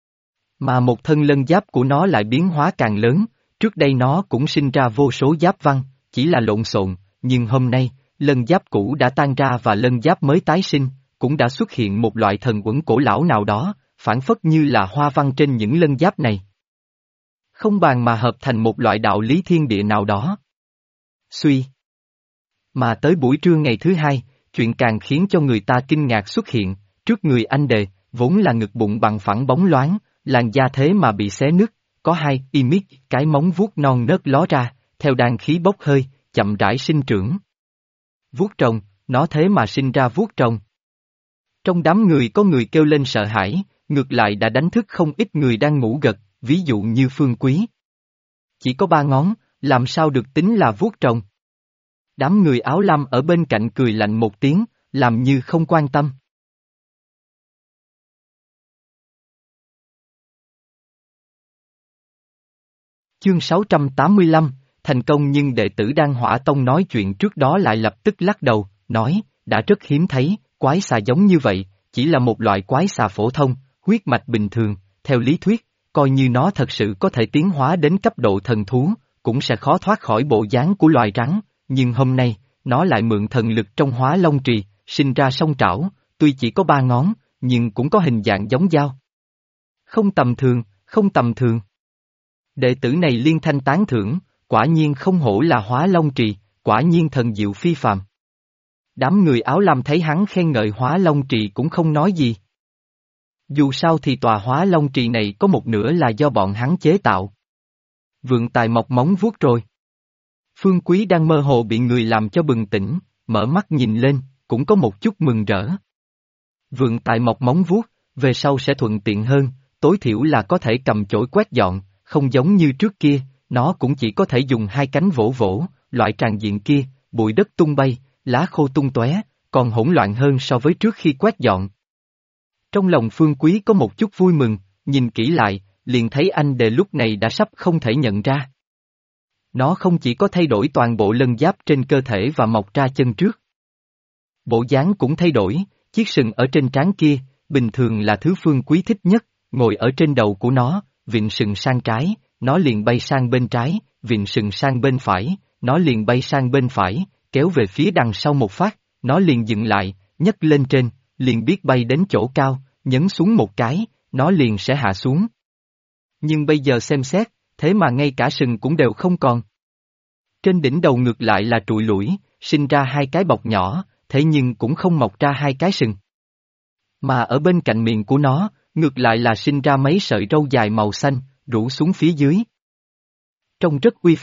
Speaker 1: Mà một thân lân giáp của nó lại biến hóa càng lớn, trước đây nó cũng sinh ra vô số giáp văn, chỉ là lộn xộn, nhưng hôm nay, lân giáp cũ đã tan ra và lân giáp mới tái sinh, cũng đã xuất hiện một loại thần uẩn cổ lão nào đó, phản phất như là hoa văn trên những lân giáp này. Không bàn mà hợp thành một loại đạo lý thiên địa nào đó. Suy. Mà tới buổi trưa ngày thứ hai, chuyện càng khiến cho người ta kinh ngạc xuất hiện, trước người anh Đề, vốn là ngực bụng bằng phẳng bóng loáng, làn da thế mà bị xé nứt, có hai imit, cái móng vuốt non nớt ló ra, theo đàn khí bốc hơi, chậm rãi sinh trưởng. Vuốt rồng, nó thế mà sinh ra vuốt rồng. Trong đám người có người kêu lên sợ hãi, ngược lại đã đánh thức không ít người đang ngủ gật, ví dụ như Phương Quý. Chỉ có 3 ngón, làm sao được tính là vuốt rồng? Đám người áo lam ở bên cạnh cười lạnh một tiếng, làm như không quan tâm. Chương 685, thành công nhưng đệ tử Đan Hỏa Tông nói chuyện trước đó lại lập tức lắc đầu, nói, đã rất hiếm thấy, quái xà giống như vậy, chỉ là một loại quái xà phổ thông, huyết mạch bình thường, theo lý thuyết, coi như nó thật sự có thể tiến hóa đến cấp độ thần thú, cũng sẽ khó thoát khỏi bộ dáng của loài rắn, nhưng hôm nay, nó lại mượn thần lực trong Hóa Long Trì, sinh ra song trảo, tuy chỉ có 3 ngón, nhưng cũng có hình dạng giống dao. Không tầm thường, không tầm thường. Đệ tử này liên thanh tán thưởng, quả nhiên không hổ là Hóa Long Trì, quả nhiên thần diệu phi phàm. Đám người áo lam thấy hắn khen ngợi Hóa Long Trì cũng không nói gì. Dù sao thì tòa Hóa Long Trì này có một nửa là do bọn hắn chế tạo. Vượng Tài mọc móng vuốt rồi. Phương Quý đang mơ hồ bị người làm cho bừng tỉnh, mở mắt nhìn lên, cũng có một chút mừng rỡ. Vượng Tài mọc móng vuốt, về sau sẽ thuận tiện hơn, tối thiểu là có thể cầm chổi quét dọn, không giống như trước kia, nó cũng chỉ có thể dùng 2 cánh vỗ vỗ, loại tràng diện kia, bụi đất tung bay, lá khô tung tóe, còn hỗn loạn hơn so với trước khi quét dọn. Trong lòng Phương Quý có một chút vui mừng, nhìn kỹ lại, liền thấy anh Đề lúc này đã sắp không thể nhận ra. Nó không chỉ có thay đổi toàn bộ lân giáp trên cơ thể và mọc ra chân trước. Bộ dáng cũng thay đổi, chiếc sừng ở trên trán kia, bình thường là thứ Phương Quý thích nhất, ngồi ở trên đầu của nó, vịn sừng sang trái, nó liền bay sang bên trái, vịn sừng sang bên phải, nó liền bay sang bên phải, kéo về phía đằng sau một phát, nó liền dừng lại, nhấc lên trên, liền biết bay đến chỗ cao, nhấn xuống một cái, nó liền sẽ hạ xuống. Nhưng bây giờ xem xét, thế mà ngay cả sừng cũng đều không còn. Trên đỉnh đầu ngược lại là trụi lủi, sinh ra 2 cái bọc nhỏ, thế nhưng cũng không mọc ra 2 cái sừng. Mà ở bên cạnh miệng của nó, ngược lại là sinh ra mấy sợi râu dài màu xanh, rủ xuống phía dưới. Trông rất uy phong,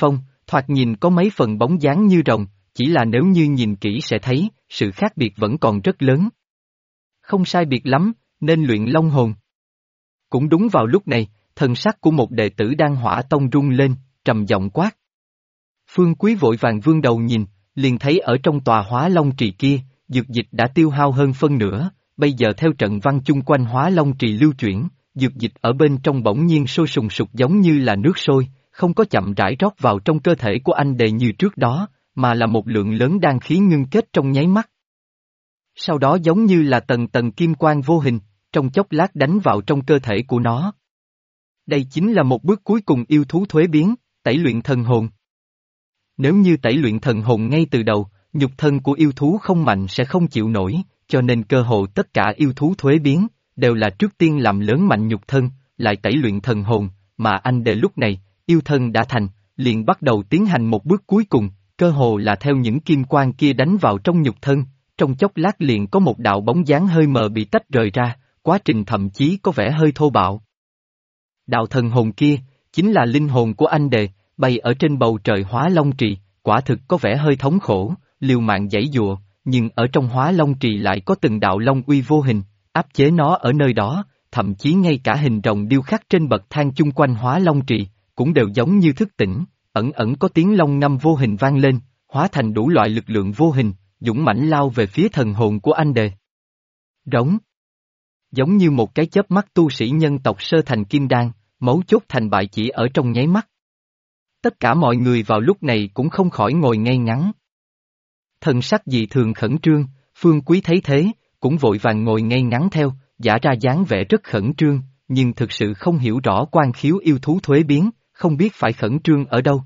Speaker 1: Thoạt nhìn có mấy phần bóng dáng như rồng, chỉ là nếu như nhìn kỹ sẽ thấy, sự khác biệt vẫn còn rất lớn. Không sai biệt lắm, nên luyện long hồn. Cũng đúng vào lúc này, thần sắc của một đệ tử Đan Hỏa Tông rung lên, trầm giọng quát. Phương Quý vội vàng vươn đầu nhìn, liền thấy ở trong tòa Hóa Long Trì kia, dược dịch đã tiêu hao hơn phân nửa, bây giờ theo trận văn chung quanh Hóa Long Trì lưu chuyển, dược dịch ở bên trong bỗng nhiên sôi sùng sục giống như là nước sôi, không có chậm rãi rót vào trong cơ thể của anh Đề như trước đó, mà là một lượng lớn đan khí ngưng kết trong nháy mắt. Sau đó giống như là tầng tầng kim quang vô hình, trong chốc lát đánh vào trong cơ thể của nó. Đây chính là một bước cuối cùng yêu thú thuế biến, tẩy luyện thần hồn. Nếu như tẩy luyện thần hồn ngay từ đầu, nhục thân của yêu thú không mạnh sẽ không chịu nổi, cho nên cơ hội tất cả yêu thú thuế biến, đều là trước tiên làm lớn mạnh nhục thân, lại tẩy luyện thần hồn, mà anh Đề lúc này, yêu thân đã thành, liền bắt đầu tiến hành một bước cuối cùng, cơ hồ là theo những kim quang kia đánh vào trong nhục thân, trong chốc lát liền có một đạo bóng dáng hơi mờ bị tách rời ra, quá trình thậm chí có vẻ hơi thô bạo. Đạo thần hồn kia, chính là linh hồn của anh Đề, bay ở trên bầu trời Hóa Long Trì, quả thực có vẻ hơi thống khổ, liều mạng giãy giụa, nhưng ở trong Hóa Long Trì lại có từng đạo long uy vô hình, áp chế nó ở nơi đó, thậm chí ngay cả hình rồng điêu khắc trên bậc thang chung quanh Hóa Long Trì, cũng đều giống như thức tỉnh, ẩn ẩn có tiếng long ngâm vô hình vang lên, hóa thành đủ loại lực lượng vô hình, dũng mãnh lao về phía thần hồn của anh Đề. Rống. Giống như một cái chớp mắt tu sĩ nhân tộc sơ thành kim đan, mấu chốt thành bại chỉ ở trong nháy mắt. Tất cả mọi người vào lúc này cũng không khỏi ngồi ngay ngắn. Thần sắc dị thường khẩn trương, Phương Quý thấy thế, cũng vội vàng ngồi ngay ngắn theo, giả ra dáng vẻ rất khẩn trương, nhưng thực sự không hiểu rõ quan khiếu yêu thú thuế biến, không biết phải khẩn trương ở đâu.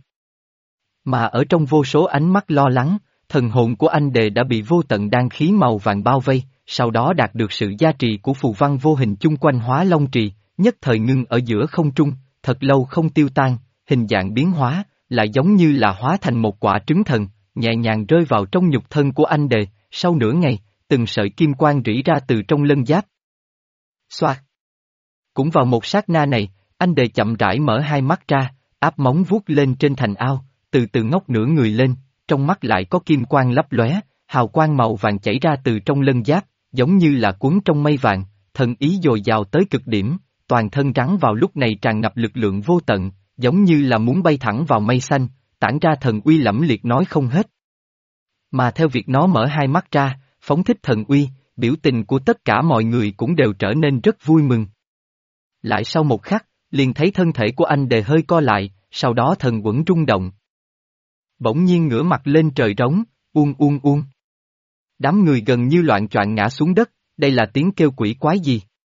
Speaker 1: Mà ở trong vô số ánh mắt lo lắng, thần hồn của anh Đề đã bị vô tận đan khí màu vàng bao vây, sau đó đạt được sự gia trì của phù văn vô hình chung quanh Hóa Long Trì, nhất thời ngưng ở giữa không trung, thật lâu không tiêu tan, hình dạng biến hóa, lại giống như là hóa thành một quả trứng thần, nhẹ nhàng rơi vào trong nhục thân của anh Đề, sau nửa ngày, từng sợi kim quang rỉ ra từ trong lân giáp. Xoạt! Cũng vào một sát na này, anh Đề chậm rãi mở hai mắt ra, áp móng vuốt lên trên thành ao, từ từ ngóc nửa người lên, trong mắt lại có kim quang lấp lóe, hào quang màu vàng chảy ra từ trong lân giáp, giống như là cuốn trong mây vàng, thần ý dồi dào tới cực điểm, toàn thân rắn vào lúc này tràn ngập lực lượng vô tận, giống như là muốn bay thẳng vào mây xanh, tản ra thần uy lẫm liệt nói không hết. Mà theo việc nó mở hai mắt ra, phóng thích thần uy, biểu tình của tất cả mọi người cũng đều trở nên rất vui mừng. Lại sau một khắc, liền thấy thân thể của anh Đề hơi co lại, sau đó thần quẫn rung động. Bỗng nhiên ngửa mặt lên trời rống, uông uông uông. Đám người gần như loạn choạng ngã xuống đất, đây là tiếng kêu quỷ quái gì?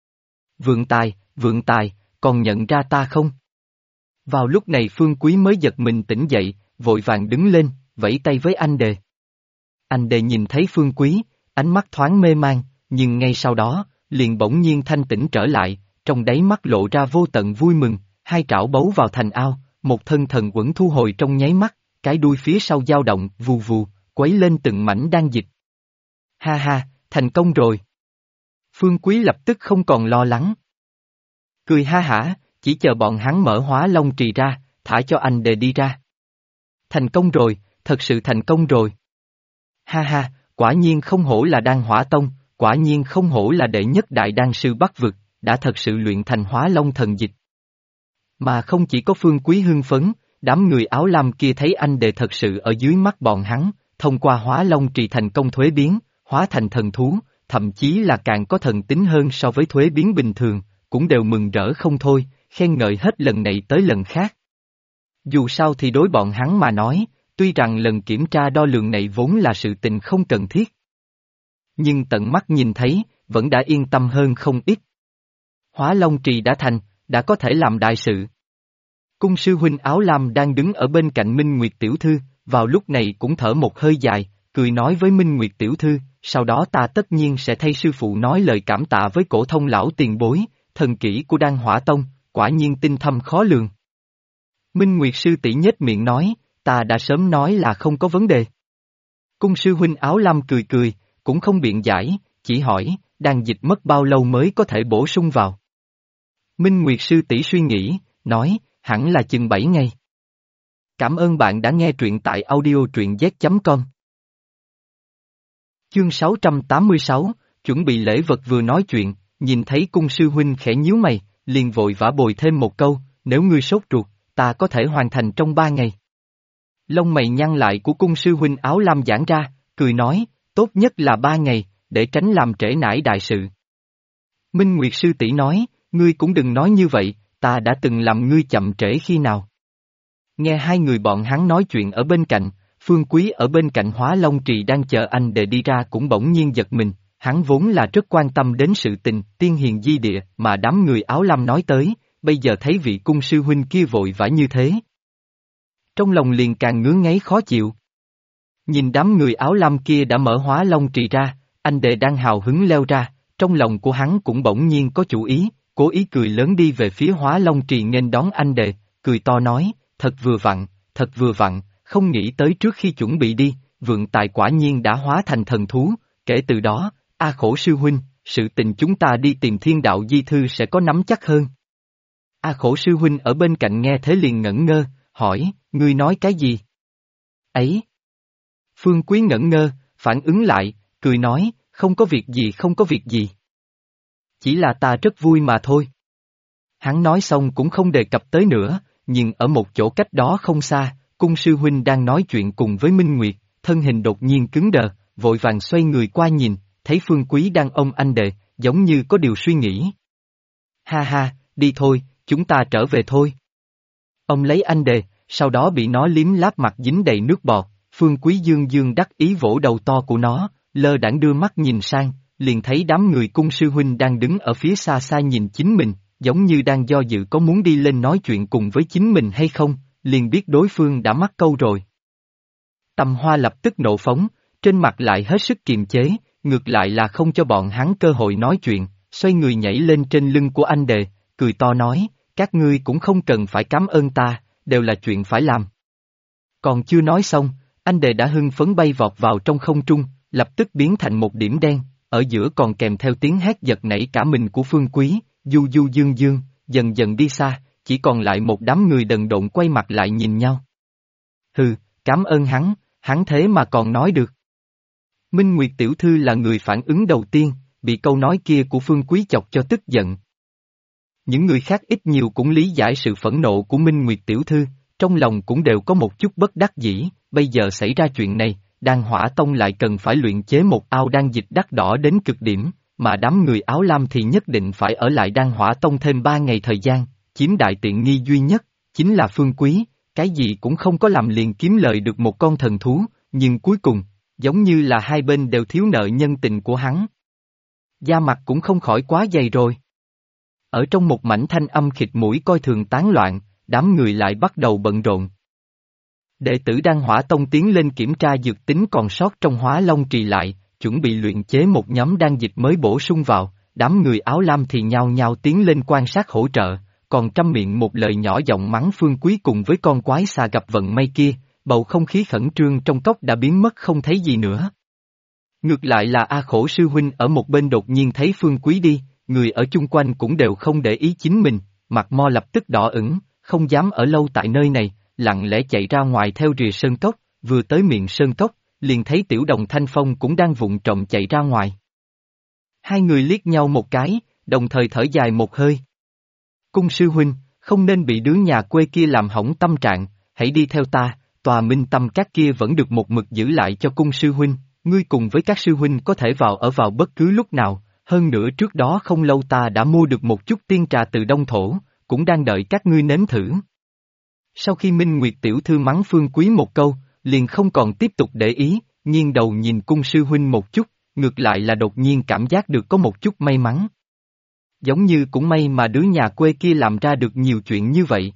Speaker 1: Vượng tài, còn nhận ra ta không? Vào lúc này Phương Quý mới giật mình tỉnh dậy, vội vàng đứng lên, vẫy tay với anh Đề. Anh Đề nhìn thấy Phương Quý, ánh mắt thoáng mê man, nhưng ngay sau đó, liền bỗng nhiên thanh tỉnh trở lại, trong đáy mắt lộ ra vô tận vui mừng, hai trảo bấu vào thành ao, một thân thần quẫn thu hồi trong nháy mắt, cái đuôi phía sau dao động, vù vù, quấy lên từng mảnh đan dịch. Ha ha, thành công rồi. Phương Quý lập tức không còn lo lắng. Cười ha hả, chỉ chờ bọn hắn mở Hóa Long Trì ra, thả cho anh Đề đi ra. Thành công rồi, thật sự thành công rồi. Ha ha, quả nhiên không hổ là Đan Hỏa Tông, quả nhiên không hổ là đệ nhất đại đan sư Bắc vực, đã thật sự luyện thành Hóa Long thần dịch. Mà không chỉ có Phương Quý hưng phấn, đám người áo lam kia thấy anh Đề thật sự ở dưới mắt bọn hắn, thông qua Hóa Long Trì thành công thuế biến, hóa thành thần thú, thậm chí là càng có thần tính hơn so với thuế biến bình thường, cũng đều mừng rỡ không thôi, khen ngợi hết lần này tới lần khác. Dù sao thì đối bọn hắn mà nói, tuy rằng lần kiểm tra đo lường này vốn là sự tình không cần thiết. Nhưng tận mắt nhìn thấy, vẫn đã yên tâm hơn không ít. Hóa Long Trì đã thành, đã có thể làm đại sự. Cung sư huynh áo lam đang đứng ở bên cạnh Minh Nguyệt tiểu thư, vào lúc này cũng thở một hơi dài, cười nói với Minh Nguyệt tiểu thư, sau đó ta tất nhiên sẽ thay sư phụ nói lời cảm tạ với cổ thông lão tiền bối, thần kỹ của Đan Hỏa Tông, quả nhiên tinh thâm khó lường. Minh Nguyệt sư tỷ nhếch miệng nói, ta đã sớm nói là không có vấn đề. Cung sư huynh áo lam cười cười, cũng không biện giải, chỉ hỏi, đan dịch mất bao lâu mới có thể bổ sung vào. Minh Nguyệt sư tỷ suy nghĩ, nói, hẳn là chừng 7 ngày. Cảm ơn bạn đã nghe truyện tại audio truyện z.com. Chương 686, chuẩn bị lễ vật vừa nói chuyện, nhìn thấy cung sư huynh khẽ nhíu mày, liền vội vã bồi thêm một câu, nếu ngươi sốt ruột, ta có thể hoàn thành trong 3 ngày. Lông mày nhăn lại của cung sư huynh áo lam giãn ra, cười nói, tốt nhất là 3 ngày, để tránh làm trễ nải đại sự. Minh Nguyệt sư tỷ nói, ngươi cũng đừng nói như vậy, ta đã từng làm ngươi chậm trễ khi nào. Nghe hai người bọn hắn nói chuyện ở bên cạnh, Phương Quý ở bên cạnh Hóa Long Trì đang chờ anh để đi ra cũng bỗng nhiên giật mình, hắn vốn là rất quan tâm đến sự tình tiên hiền di địa mà đám người áo lam nói tới, bây giờ thấy vị cung sư huynh kia vội vã như thế. Trong lòng liền càng ngứa ngáy khó chịu. Nhìn đám người áo lam kia đã mở Hóa Long Trì ra, anh đệ đang hào hứng leo ra, trong lòng của hắn cũng bỗng nhiên có chủ ý, cố ý cười lớn đi về phía Hóa Long Trì nghênh đón anh đệ, cười to nói, thật vừa vặn, không nghĩ tới trước khi chuẩn bị đi, vượng tài quả nhiên đã hóa thành thần thú, kể từ đó, khổ sư huynh, sự tình chúng ta đi tìm thiên đạo di thư sẽ có nắm chắc hơn. Khổ sư huynh ở bên cạnh nghe thế liền ngẩn ngơ, hỏi, ngươi nói cái gì? Ấy! Phương Quý ngẩn ngơ, phản ứng lại, cười nói, không có việc gì. Chỉ là ta rất vui mà thôi. Hắn nói xong cũng không đề cập tới nữa, nhưng ở một chỗ cách đó không xa, cung sư huynh đang nói chuyện cùng với Minh Nguyệt, thân hình đột nhiên cứng đờ, vội vàng xoay người qua nhìn, thấy Phương Quý đang ôm anh đệ, giống như có điều suy nghĩ. Ha ha, đi thôi, chúng ta trở về thôi. Ông lấy anh đệ, sau đó bị nó liếm láp mặt dính đầy nước bọt, Phương Quý dương dương đắc ý vỗ đầu to của nó, lơ đãng đưa mắt nhìn sang, liền thấy đám người cung sư huynh đang đứng ở phía xa xa nhìn chính mình, giống như đang do dự có muốn đi lên nói chuyện cùng với chính mình hay không, liền biết đối phương đã mắc câu rồi. Tâm Hoa lập tức nộ phóng, trên mặt lại hết sức kiềm chế, ngược lại là không cho bọn hắn cơ hội nói chuyện, xoay người nhảy lên trên lưng của anh đệ, cười to nói, các ngươi cũng không cần phải cảm ơn ta, đều là chuyện phải làm. Còn chưa nói xong, anh đệ đã hưng phấn bay vọt vào trong không trung, lập tức biến thành một điểm đen, ở giữa còn kèm theo tiếng hét giật nảy cả mình của Phương Quý, du du dương dương, dần dần đi xa, chỉ còn lại một đám người đần độn quay mặt lại nhìn nhau. Hừ, cảm ơn hắn thế mà còn nói được. Minh Nguyệt tiểu thư là người phản ứng đầu tiên, bị câu nói kia của Phương Quý chọc cho tức giận. Những người khác ít nhiều cũng lý giải sự phẫn nộ của Minh Nguyệt tiểu thư, trong lòng cũng đều có một chút bất đắc dĩ, bây giờ xảy ra chuyện này, Đan Hỏa Tông lại cần phải luyện chế một ao đan dịch đắt đỏ đến cực điểm, mà đám người áo lam thì nhất định phải ở lại Đan Hỏa Tông thêm 3 ngày thời gian, chiếm đại tiện nghi duy nhất, chính là Phương Quý, cái gì cũng không có làm liền kiếm lợi được một con thần thú, nhưng cuối cùng, giống như là hai bên đều thiếu nợ nhân tình của hắn. Da mặt cũng không khỏi quá dày rồi. Ở trong một mảnh thanh âm khịt mũi coi thường tán loạn, đám người lại bắt đầu bận rộn. Đệ tử Đan Hỏa Tông tiến lên kiểm tra dược tính còn sót trong Hóa Long Trì lại, chuẩn bị luyện chế một nhóm đan dịch mới bổ sung vào, đám người áo lam thì nhao nhao tiến lên quan sát hỗ trợ, còn trăm miệng một lời nhỏ giọng mắng Phương Quý cùng với con quái xà gặp vận may kia, bầu không khí khẩn trương trong cốc đã biến mất không thấy gì nữa. Ngược lại là khổ sư huynh ở một bên đột nhiên thấy Phương Quý đi, người ở chung quanh cũng đều không để ý chính mình, mặt mo lập tức đỏ ửng, không dám ở lâu tại nơi này, lặng lẽ chạy ra ngoài theo rìa sơn cốc, vừa tới miệng sơn cốc, liền thấy Tiểu Đồng Thanh Phong cũng đang vụng trộm chạy ra ngoài. Hai người liếc nhau một cái, đồng thời thở dài một hơi. Cung sư huynh, không nên bị đứa nhà quê kia làm hỏng tâm trạng, hãy đi theo ta, tòa Minh Tâm Các kia vẫn được một mực giữ lại cho cung sư huynh, ngươi cùng với các sư huynh có thể vào bất cứ lúc nào, hơn nữa trước đó không lâu ta đã mua được một chút tiên trà từ Đông Thổ, cũng đang đợi các ngươi nếm thử. Sau khi Minh Nguyệt tiểu thư mắng Phương Quý một câu, liền không còn tiếp tục để ý, nghiêng đầu nhìn cung sư huynh một chút, ngược lại là đột nhiên cảm giác được có một chút may mắn. Giống như cũng may mà đứa nhà quê kia làm ra được nhiều chuyện như vậy.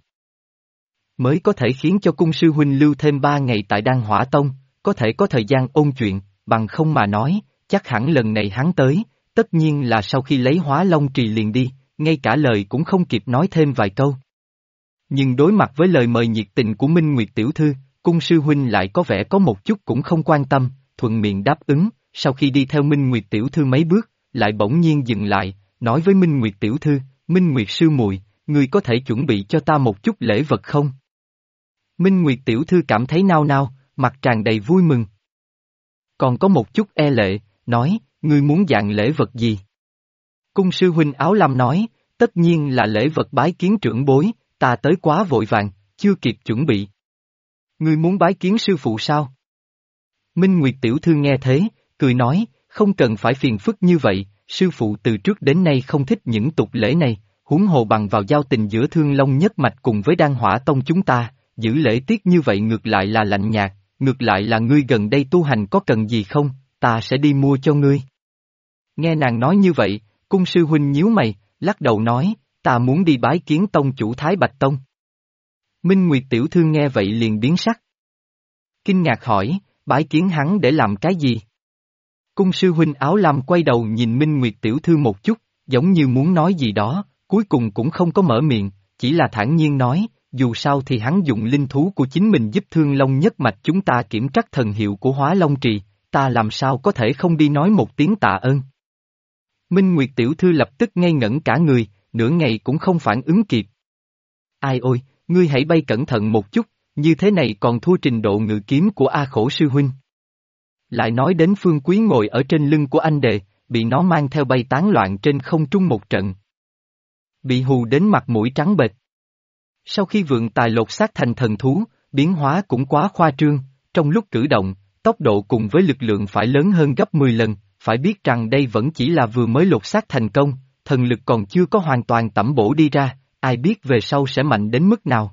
Speaker 1: Mới có thể khiến cho cung sư huynh lưu thêm 3 ngày tại Đan Hỏa Tông, có thể có thời gian ôn chuyện, bằng không mà nói, chắc hẳn lần này hắn tới, tất nhiên là sau khi lấy Hóa Long Trì liền đi, ngay cả lời cũng không kịp nói thêm vài câu. Nhưng đối mặt với lời mời nhiệt tình của Minh Nguyệt tiểu thư, cung sư huynh lại có vẻ có một chút cũng không quan tâm, thuận miệng đáp ứng, sau khi đi theo Minh Nguyệt tiểu thư mấy bước, lại bỗng nhiên dừng lại, nói với Minh Nguyệt tiểu thư, Minh Nguyệt sư muội, ngươi có thể chuẩn bị cho ta một chút lễ vật không? Minh Nguyệt tiểu thư cảm thấy nao nao, mặt tràn đầy vui mừng. Còn có một chút e lệ, nói, ngươi muốn dạng lễ vật gì? Cung sư huynh áo lam nói, tất nhiên là lễ vật bái kiến trưởng bối, ta tới quá vội vàng, chưa kịp chuẩn bị. Ngươi muốn bái kiến sư phụ sao? Minh Nguyệt tiểu thư nghe thế, cười nói, không cần phải phiền phức như vậy, sư phụ từ trước đến nay không thích những tục lễ này, huống hồ bằng vào giao tình giữa Thương Long nhất mạch cùng với Đan Hỏa Tông chúng ta, giữ lễ tiết như vậy ngược lại là lạnh nhạt, ngược lại là ngươi gần đây tu hành có cần gì không, ta sẽ đi mua cho ngươi. Nghe nàng nói như vậy, cung sư huynh nhíu mày, lắc đầu nói, ta muốn đi bái kiến tông chủ Thái Bạch Tông. Minh Nguyệt tiểu thư nghe vậy liền biến sắc. Kinh ngạc hỏi, bái kiến hắn để làm cái gì? Cung sư huynh áo lam quay đầu nhìn Minh Nguyệt tiểu thư một chút, giống như muốn nói gì đó, cuối cùng cũng không có mở miệng, chỉ là thản nhiên nói, dù sao thì hắn dùng linh thú của chính mình giúp Thương Long nhất mạch chúng ta kiểm trắc thần hiệu của Hóa Long Trì, ta làm sao có thể không đi nói một tiếng tạ ơn. Minh Nguyệt tiểu thư lập tức ngây ngẩn cả người, nửa ngày cũng không phản ứng kịp. Ai ôi, ngươi hãy bay cẩn thận một chút, như thế này còn thua trình độ ngự kiếm của A Khổ sư huynh. Lại nói đến Phương Quý ngồi ở trên lưng của anh đệ, bị nó mang theo bay tán loạn trên không trung một trận. Bị hù đến mặt mũi trắng bệch. Sau khi vượng tài lột xác thành thần thú, biến hóa cũng quá khoa trương, trong lúc cử động, tốc độ cùng với lực lượng phải lớn hơn gấp 10 lần, phải biết rằng đây vẫn chỉ là vừa mới lột xác thành công, thần lực còn chưa có hoàn toàn tẩm bổ đi ra, ai biết về sau sẽ mạnh đến mức nào.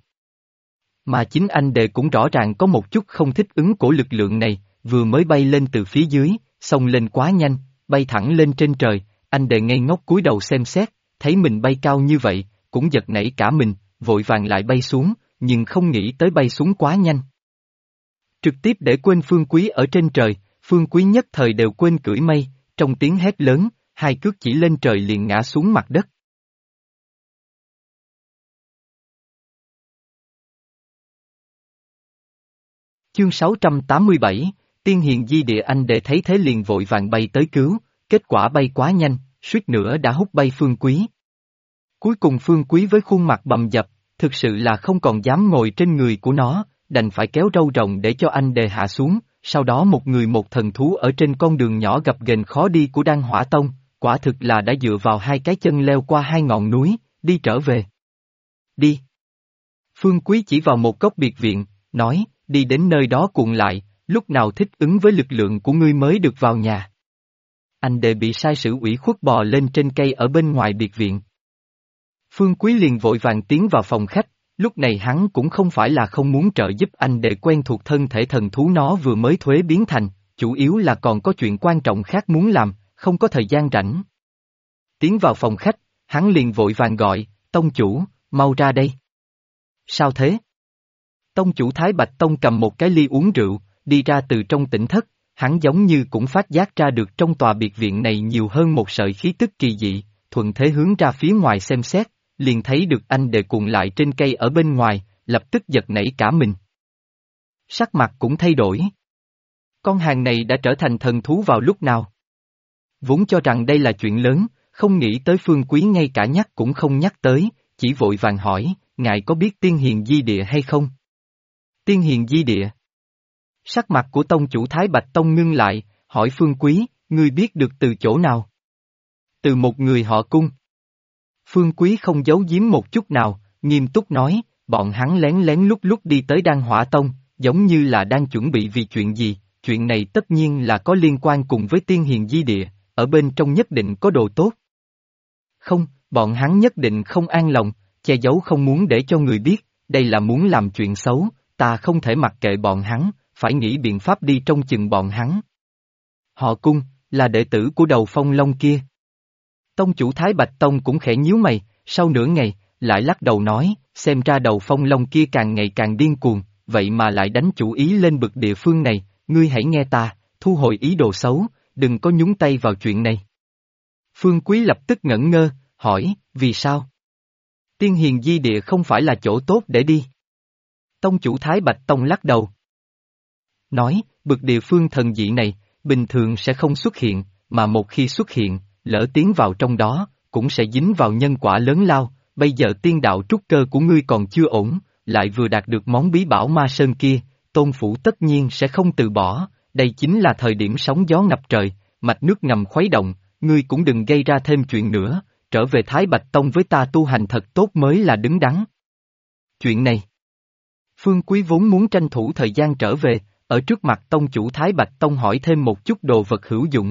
Speaker 1: Mà chính anh đệ cũng rõ ràng có một chút không thích ứng của lực lượng này, vừa mới bay lên từ phía dưới, xông lên quá nhanh, bay thẳng lên trên trời, anh đệ ngây ngốc cúi đầu xem xét, thấy mình bay cao như vậy, cũng giật nảy cả mình, vội vàng lại bay xuống, nhưng không nghĩ tới bay xuống quá nhanh. Trực tiếp để quên Phương Quý ở trên trời, Phương Quý nhất thời đều quên cưỡi mây, trong tiếng hét lớn, hai cước chỉ lên trời liền ngã xuống mặt đất. Chương 687, Tiên Hiền Di Địa anh để thấy thế liền vội vàng bay tới cứu, kết quả bay quá nhanh, suýt nữa đã hút bay Phương Quý. Cuối cùng Phương Quý với khuôn mặt bầm dập, thực sự là không còn dám ngồi trên người của nó, đành phải kéo râu rồng để cho anh đề hạ xuống, sau đó một người một thần thú ở trên con đường nhỏ gập ghềnh khó đi của Đan Hỏa Tông, quả thực là đã dựa vào hai cái chân leo qua hai ngọn núi, đi trở về. Đi. Phương Quý chỉ vào một góc biệt viện, nói, đi đến nơi đó cuộn lại, lúc nào thích ứng với lực lượng của ngươi mới được vào nhà. Anh đệ bị sai sử ủy khuất bò lên trên cây ở bên ngoài biệt viện. Phương Quý liền vội vàng tiến vào phòng khách, lúc này hắn cũng không phải là không muốn trợ giúp anh để quen thuộc thân thể thần thú nó vừa mới thuế biến thành, chủ yếu là còn có chuyện quan trọng khác muốn làm, không có thời gian rảnh. Tiến vào phòng khách, hắn liền vội vàng gọi, tông chủ, mau ra đây. Sao thế? Tông chủ Thái Bạch Tông cầm một cái ly uống rượu, đi ra từ trong tỉnh thất, hắn giống như cũng phát giác ra được trong tòa biệt viện này nhiều hơn một sợi khí tức kỳ dị, thuận thế hướng ra phía ngoài xem xét, liền thấy được anh đệ cuộn lại trên cây ở bên ngoài, lập tức giật nảy cả mình. Sắc mặt cũng thay đổi. Con hàng này đã trở thành thần thú vào lúc nào? Vốn cho rằng đây là chuyện lớn, không nghĩ tới Phương Quý ngay cả nhắc cũng không nhắc tới, chỉ vội vàng hỏi, ngài có biết Tiên Hiền Di Địa hay không? Tiên Hiền Di Địa. Sắc mặt của tông chủ Thái Bạch Tông ngưng lại, hỏi Phương Quý, ngươi biết được từ chỗ nào? Từ một người họ Cung. Phương Quý không giấu giếm một chút nào, nghiêm túc nói, bọn hắn lén lén lúc lúc đi tới Đan Hỏa Tông, giống như là đang chuẩn bị vì chuyện gì, chuyện này tất nhiên là có liên quan cùng với Tiên Hiền Di Địa, ở bên trong nhất định có đồ tốt. Không, bọn hắn nhất định không an lòng, che giấu không muốn để cho người biết, đây là muốn làm chuyện xấu, ta không thể mặc kệ bọn hắn, phải nghĩ biện pháp đi trông chừng bọn hắn. Họ Cung, là đệ tử của đầu phong long kia. Tông chủ Thái Bạch Tông cũng khẽ nhíu mày, sau nửa ngày, lại lắc đầu nói, xem ra đầu phong long kia càng ngày càng điên cuồng, vậy mà lại đánh chủ ý lên bực địa phương này, ngươi hãy nghe ta, thu hồi ý đồ xấu, đừng có nhúng tay vào chuyện này. Phương Quý lập tức ngẩn ngơ, hỏi, vì sao? Tiên Hiền Di Địa không phải là chỗ tốt để đi. Tông chủ Thái Bạch Tông lắc đầu. Nói, bực địa phương thần dị này, bình thường sẽ không xuất hiện, mà một khi xuất hiện, lỡ tiến vào trong đó, cũng sẽ dính vào nhân quả lớn lao, bây giờ tiên đạo trúc cơ của ngươi còn chưa ổn, lại vừa đạt được món bí bảo ma sơn kia, Tôn Phủ tất nhiên sẽ không từ bỏ, đây chính là thời điểm sóng gió ngập trời, mạch nước ngầm khuấy động, ngươi cũng đừng gây ra thêm chuyện nữa, trở về Thái Bạch Tông với ta tu hành thật tốt mới là đứng đắn. Chuyện này, Phương Quý vốn muốn tranh thủ thời gian trở về, ở trước mặt tông chủ Thái Bạch Tông hỏi thêm một chút đồ vật hữu dụng.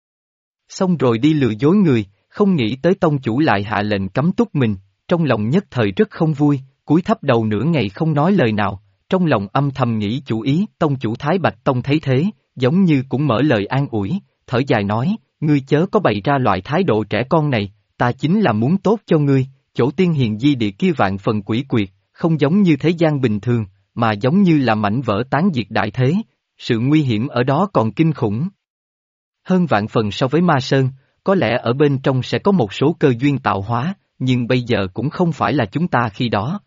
Speaker 1: Xong rồi đi lừa dối người, không nghĩ tới tông chủ lại hạ lệnh cấm túc mình, trong lòng nhất thời rất không vui, cúi thấp đầu nửa ngày không nói lời nào, trong lòng âm thầm nghĩ chủ ý, tông chủ Thái Bạch Tông thấy thế, giống như cũng mở lời an ủi, thở dài nói, ngươi chớ có bày ra loại thái độ trẻ con này, ta chính là muốn tốt cho ngươi, chỗ tiên hiền di địa kia vạn phần quỷ quyệt, không giống như thế gian bình thường, mà giống như là mảnh vỡ tán diệt đại thế, sự nguy hiểm ở đó còn kinh khủng. Hơn vạn phần so với Ma Sơn, có lẽ ở bên trong sẽ có một số cơ duyên tạo hóa, nhưng bây giờ cũng không phải là chúng ta khi đó.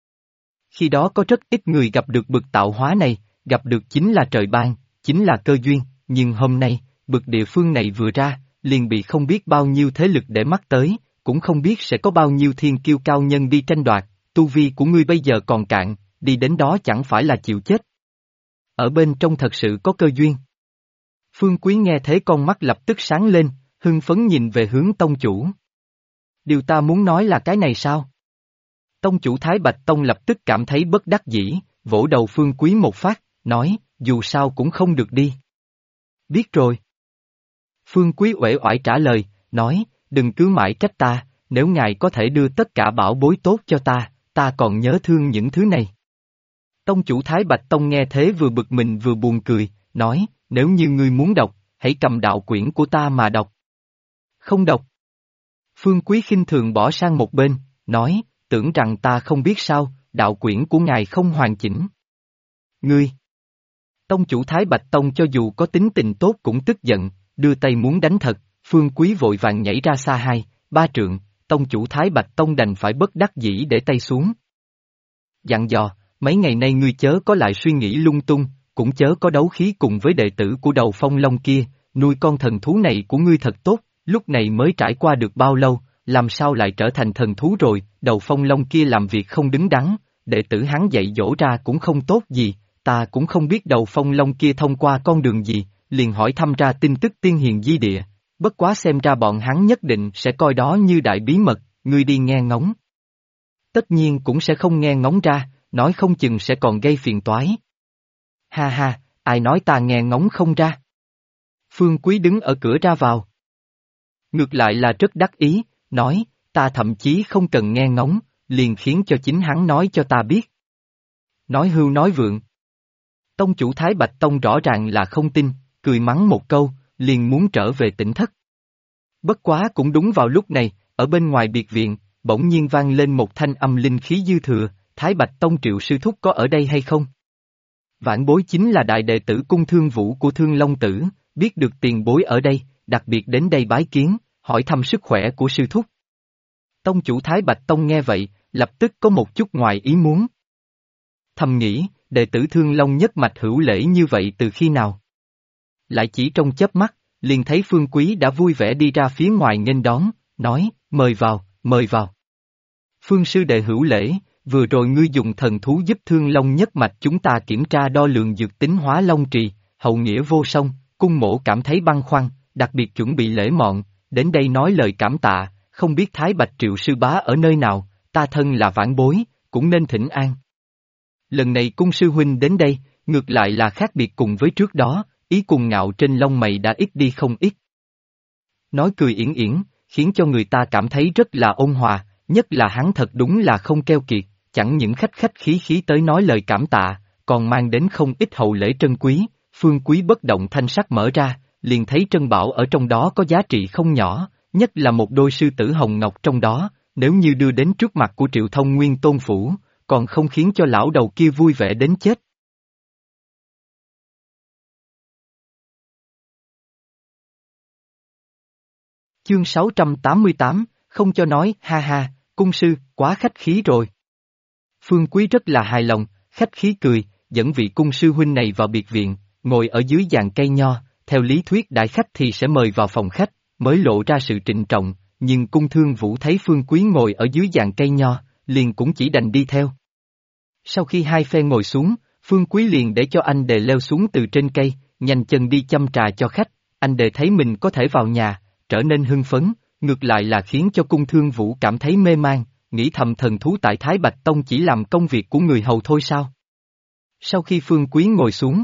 Speaker 1: Khi đó có rất ít người gặp được bực tạo hóa này, gặp được chính là trời ban, chính là cơ duyên, nhưng hôm nay, bực địa phương này vừa ra, liền bị không biết bao nhiêu thế lực để mắt tới, cũng không biết sẽ có bao nhiêu thiên kiêu cao nhân đi tranh đoạt, tu vi của ngươi bây giờ còn cạn, đi đến đó chẳng phải là chịu chết. Ở bên trong thật sự có cơ duyên. Phương Quý nghe thế con mắt lập tức sáng lên, hưng phấn nhìn về hướng tông chủ. Điều ta muốn nói là cái này sao? Tông chủ Thái Bạch Tông lập tức cảm thấy bất đắc dĩ, vỗ đầu Phương Quý một phát, nói, dù sao cũng không được đi. Biết rồi. Phương Quý uể oải trả lời, nói, đừng cứ mãi trách ta, nếu ngài có thể đưa tất cả bảo bối tốt cho ta còn nhớ thương những thứ này. Tông chủ Thái Bạch Tông nghe thế vừa bực mình vừa buồn cười, nói, nếu như ngươi muốn đọc, hãy cầm đạo quyển của ta mà đọc. Không đọc. Phương Quý khinh thường bỏ sang một bên, nói, tưởng rằng ta không biết sao, đạo quyển của ngài không hoàn chỉnh. Ngươi! Tông chủ Thái Bạch Tông cho dù có tính tình tốt cũng tức giận, đưa tay muốn đánh thật, Phương Quý vội vàng nhảy ra xa 2-3 trượng, tông chủ Thái Bạch Tông đành phải bất đắc dĩ để tay xuống. Dặn dò, mấy ngày nay ngươi chớ có lại suy nghĩ lung tung, cũng chớ có đấu khí cùng với đệ tử của đầu phong long kia, nuôi con thần thú này của ngươi thật tốt, lúc này mới trải qua được bao lâu, làm sao lại trở thành thần thú rồi, đầu phong long kia làm việc không đứng đắn, đệ tử hắn dạy dỗ ra cũng không tốt gì, ta cũng không biết đầu phong long kia thông qua con đường gì, liền hỏi thăm ra tin tức tiên hiền di địa, bất quá xem ra bọn hắn nhất định sẽ coi đó như đại bí mật, ngươi đi nghe ngóng. Tất nhiên cũng sẽ không nghe ngóng ra, nói không chừng sẽ còn gây phiền toái. Ha ha, ai nói ta nghe ngóng không ra? Phương Quý đứng ở cửa ra vào. Ngược lại là rất đắc ý, nói, ta thậm chí không cần nghe ngóng, liền khiến cho chính hắn nói cho ta biết. Nói hưu nói vượng. Tông chủ Thái Bạch Tông rõ ràng là không tin, cười mắng một câu, liền muốn trở về tỉnh thất. Bất quá cũng đúng vào lúc này, ở bên ngoài biệt viện, bỗng nhiên vang lên một thanh âm linh khí dư thừa, Thái Bạch Tông Triệu sư thúc có ở đây hay không? Vãn bối chính là đại đệ tử cung Thương Vũ của Thương Long Tử, biết được tiền bối ở đây, đặc biệt đến đây bái kiến, hỏi thăm sức khỏe của sư thúc. Tông chủ Thái Bạch Tông nghe vậy, lập tức có một chút ngoài ý muốn. Thầm nghĩ, đệ tử Thương Long nhất mạch hữu lễ như vậy từ khi nào? Lại chỉ trong chớp mắt, liền thấy Phương Quý đã vui vẻ đi ra phía ngoài nghênh đón, nói, mời vào, mời vào. Phương sư đệ hữu lễ, vừa rồi ngươi dùng thần thú giúp Thương Long nhất mạch chúng ta kiểm tra đo lường dược tính hóa long trì, hậu nghĩa vô song, cung mổ cảm thấy băn khoăn, đặc biệt chuẩn bị lễ mọn, đến đây nói lời cảm tạ, không biết Thái Bạch Triệu sư bá ở nơi nào, ta thân là vãn bối, cũng nên thỉnh an. Lần này cung sư huynh đến đây, ngược lại là khác biệt cùng với trước đó, ý cuồng ngạo trên lông mày đã ít đi không ít. Nói cười yển yển, khiến cho người ta cảm thấy rất là ôn hòa, nhất là hắn thật đúng là không keo kiệt, chẳng những khách khách khí khí tới nói lời cảm tạ, còn mang đến không ít hậu lễ trân quý, Phương Quý bất động thanh sắc mở ra, liền thấy trân bảo ở trong đó có giá trị không nhỏ, nhất là một đôi sư tử hồng ngọc trong đó, nếu như đưa đến trước mặt của Triệu Thông Nguyên Tôn Phủ, còn không khiến cho lão đầu kia vui vẻ đến chết. Chương 688, không cho nói, ha ha, cung sư, quá khách khí rồi. Phương Quý rất là hài lòng, khách khí cười, dẫn vị cung sư huynh này vào biệt viện, ngồi ở dưới giàn cây nho, theo lý thuyết đại khách thì sẽ mời vào phòng khách, mới lộ ra sự trịnh trọng, nhưng cung Thương Vũ thấy Phương Quý ngồi ở dưới giàn cây nho, liền cũng chỉ đành đi theo. Sau khi hai phe ngồi xuống, Phương Quý liền để cho anh Đề leo xuống từ trên cây, nhanh chân đi châm trà cho khách. Anh Đề thấy mình có thể vào nhà, trở nên hưng phấn, ngược lại là khiến cho Cung Thương Vũ cảm thấy mê man, nghĩ thầm thần thú tại Thái Bạch Tông chỉ làm công việc của người hầu thôi sao. Sau khi Phương Quý ngồi xuống,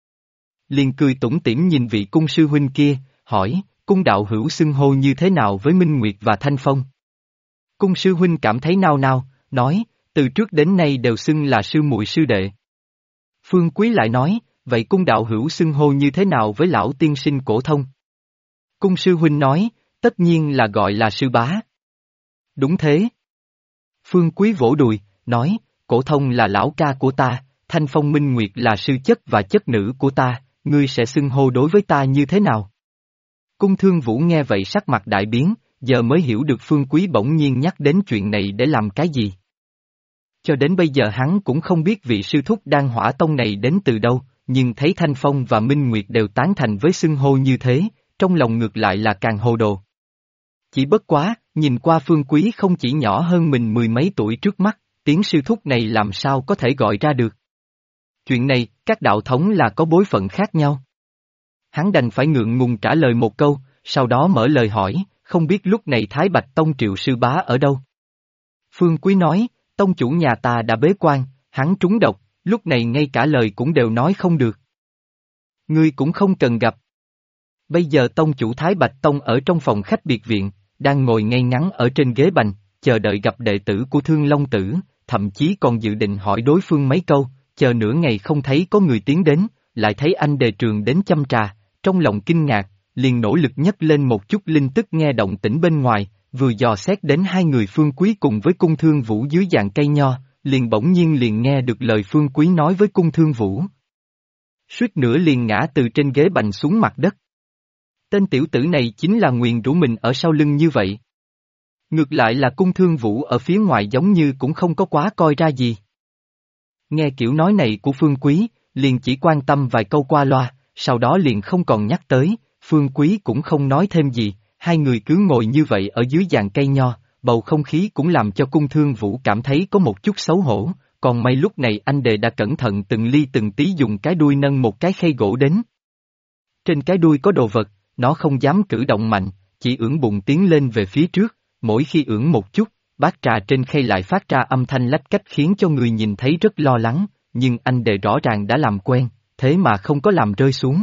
Speaker 1: liền cười tủm tỉm nhìn vị cung sư huynh kia, hỏi, cung đạo hữu xưng hô như thế nào với Minh Nguyệt và Thanh Phong? Cung sư huynh cảm thấy nao nao, nói, từ trước đến nay đều xưng là sư muội sư đệ. Phương Quý lại nói, vậy cung đạo hữu xưng hô như thế nào với lão tiên sinh Cổ Thông? Cung sư huynh nói, tất nhiên là gọi là sư bá. Đúng thế. Phương Quý vỗ đùi, nói, Cổ Thông là lão ca của ta, Thanh Phong Minh Nguyệt là sư chất và chất nữ của ta, ngươi sẽ xưng hô đối với ta như thế nào? Cung Thương Vũ nghe vậy sắc mặt đại biến, giờ mới hiểu được Phương Quý bỗng nhiên nhắc đến chuyện này để làm cái gì. Cho đến bây giờ hắn cũng không biết vị sư thúc Đan Hỏa Tông này đến từ đâu, nhưng thấy Thanh Phong và Minh Nguyệt đều tán thành với xưng hô như thế, trong lòng ngược lại là càng hồ đồ. Chỉ bất quá, nhìn qua Phương Quý không chỉ nhỏ hơn mình mười mấy tuổi trước mắt, tiếng sư thúc này làm sao có thể gọi ra được. Chuyện này, các đạo thống là có bối phận khác nhau. Hắn đành phải ngượng ngùng trả lời một câu, sau đó mở lời hỏi, không biết lúc này Thái Bạch Tông Triệu sư bá ở đâu? Phương Quý nói, tông chủ nhà ta đã bế quan, hắn trúng độc, lúc này ngay cả lời cũng đều nói không được. Ngươi cũng không cần gặp. Bây giờ tông chủ Thái Bạch Tông ở trong phòng khách biệt viện, đang ngồi ngay ngắn ở trên ghế bành, chờ đợi gặp đệ tử của Thương Long Tử, thậm chí còn dự định hỏi đối phương mấy câu, chờ nửa ngày không thấy có người tiến đến, lại thấy anh Đề Trường đến châm trà, trong lòng kinh ngạc, liền nỗ lực nhấc lên một chút linh tức nghe động tĩnh bên ngoài, vừa dò xét đến hai người Phương Quý cùng với Cung Thương Vũ dưới dạng cây nho, liền bỗng nhiên liền nghe được lời Phương Quý nói với Cung Thương Vũ. Suýt nữa liền ngã từ trên ghế bành xuống mặt đất. Tên tiểu tử này chính là nguyền rủa mình ở sau lưng như vậy. Ngược lại là Cung Thương Vũ ở phía ngoài giống như cũng không có quá coi ra gì. Nghe kiểu nói này của Phương Quý, liền chỉ quan tâm vài câu qua loa, sau đó liền không còn nhắc tới, Phương Quý cũng không nói thêm gì, hai người cứ ngồi như vậy ở dưới giàn cây nho, bầu không khí cũng làm cho Cung Thương Vũ cảm thấy có một chút xấu hổ, còn may lúc này anh Đề đã cẩn thận từng ly từng tí dùng cái đuôi nâng một cái khay gỗ đến. Trên cái đuôi có đồ vật, nó không dám cử động mạnh, chỉ ưỡn bụng tiến lên về phía trước, mỗi khi ưỡn một chút, bát trà trên khay lại phát ra âm thanh lách cách khiến cho người nhìn thấy rất lo lắng, nhưng anh Đề rõ ràng đã làm quen, thế mà không có làm rơi xuống.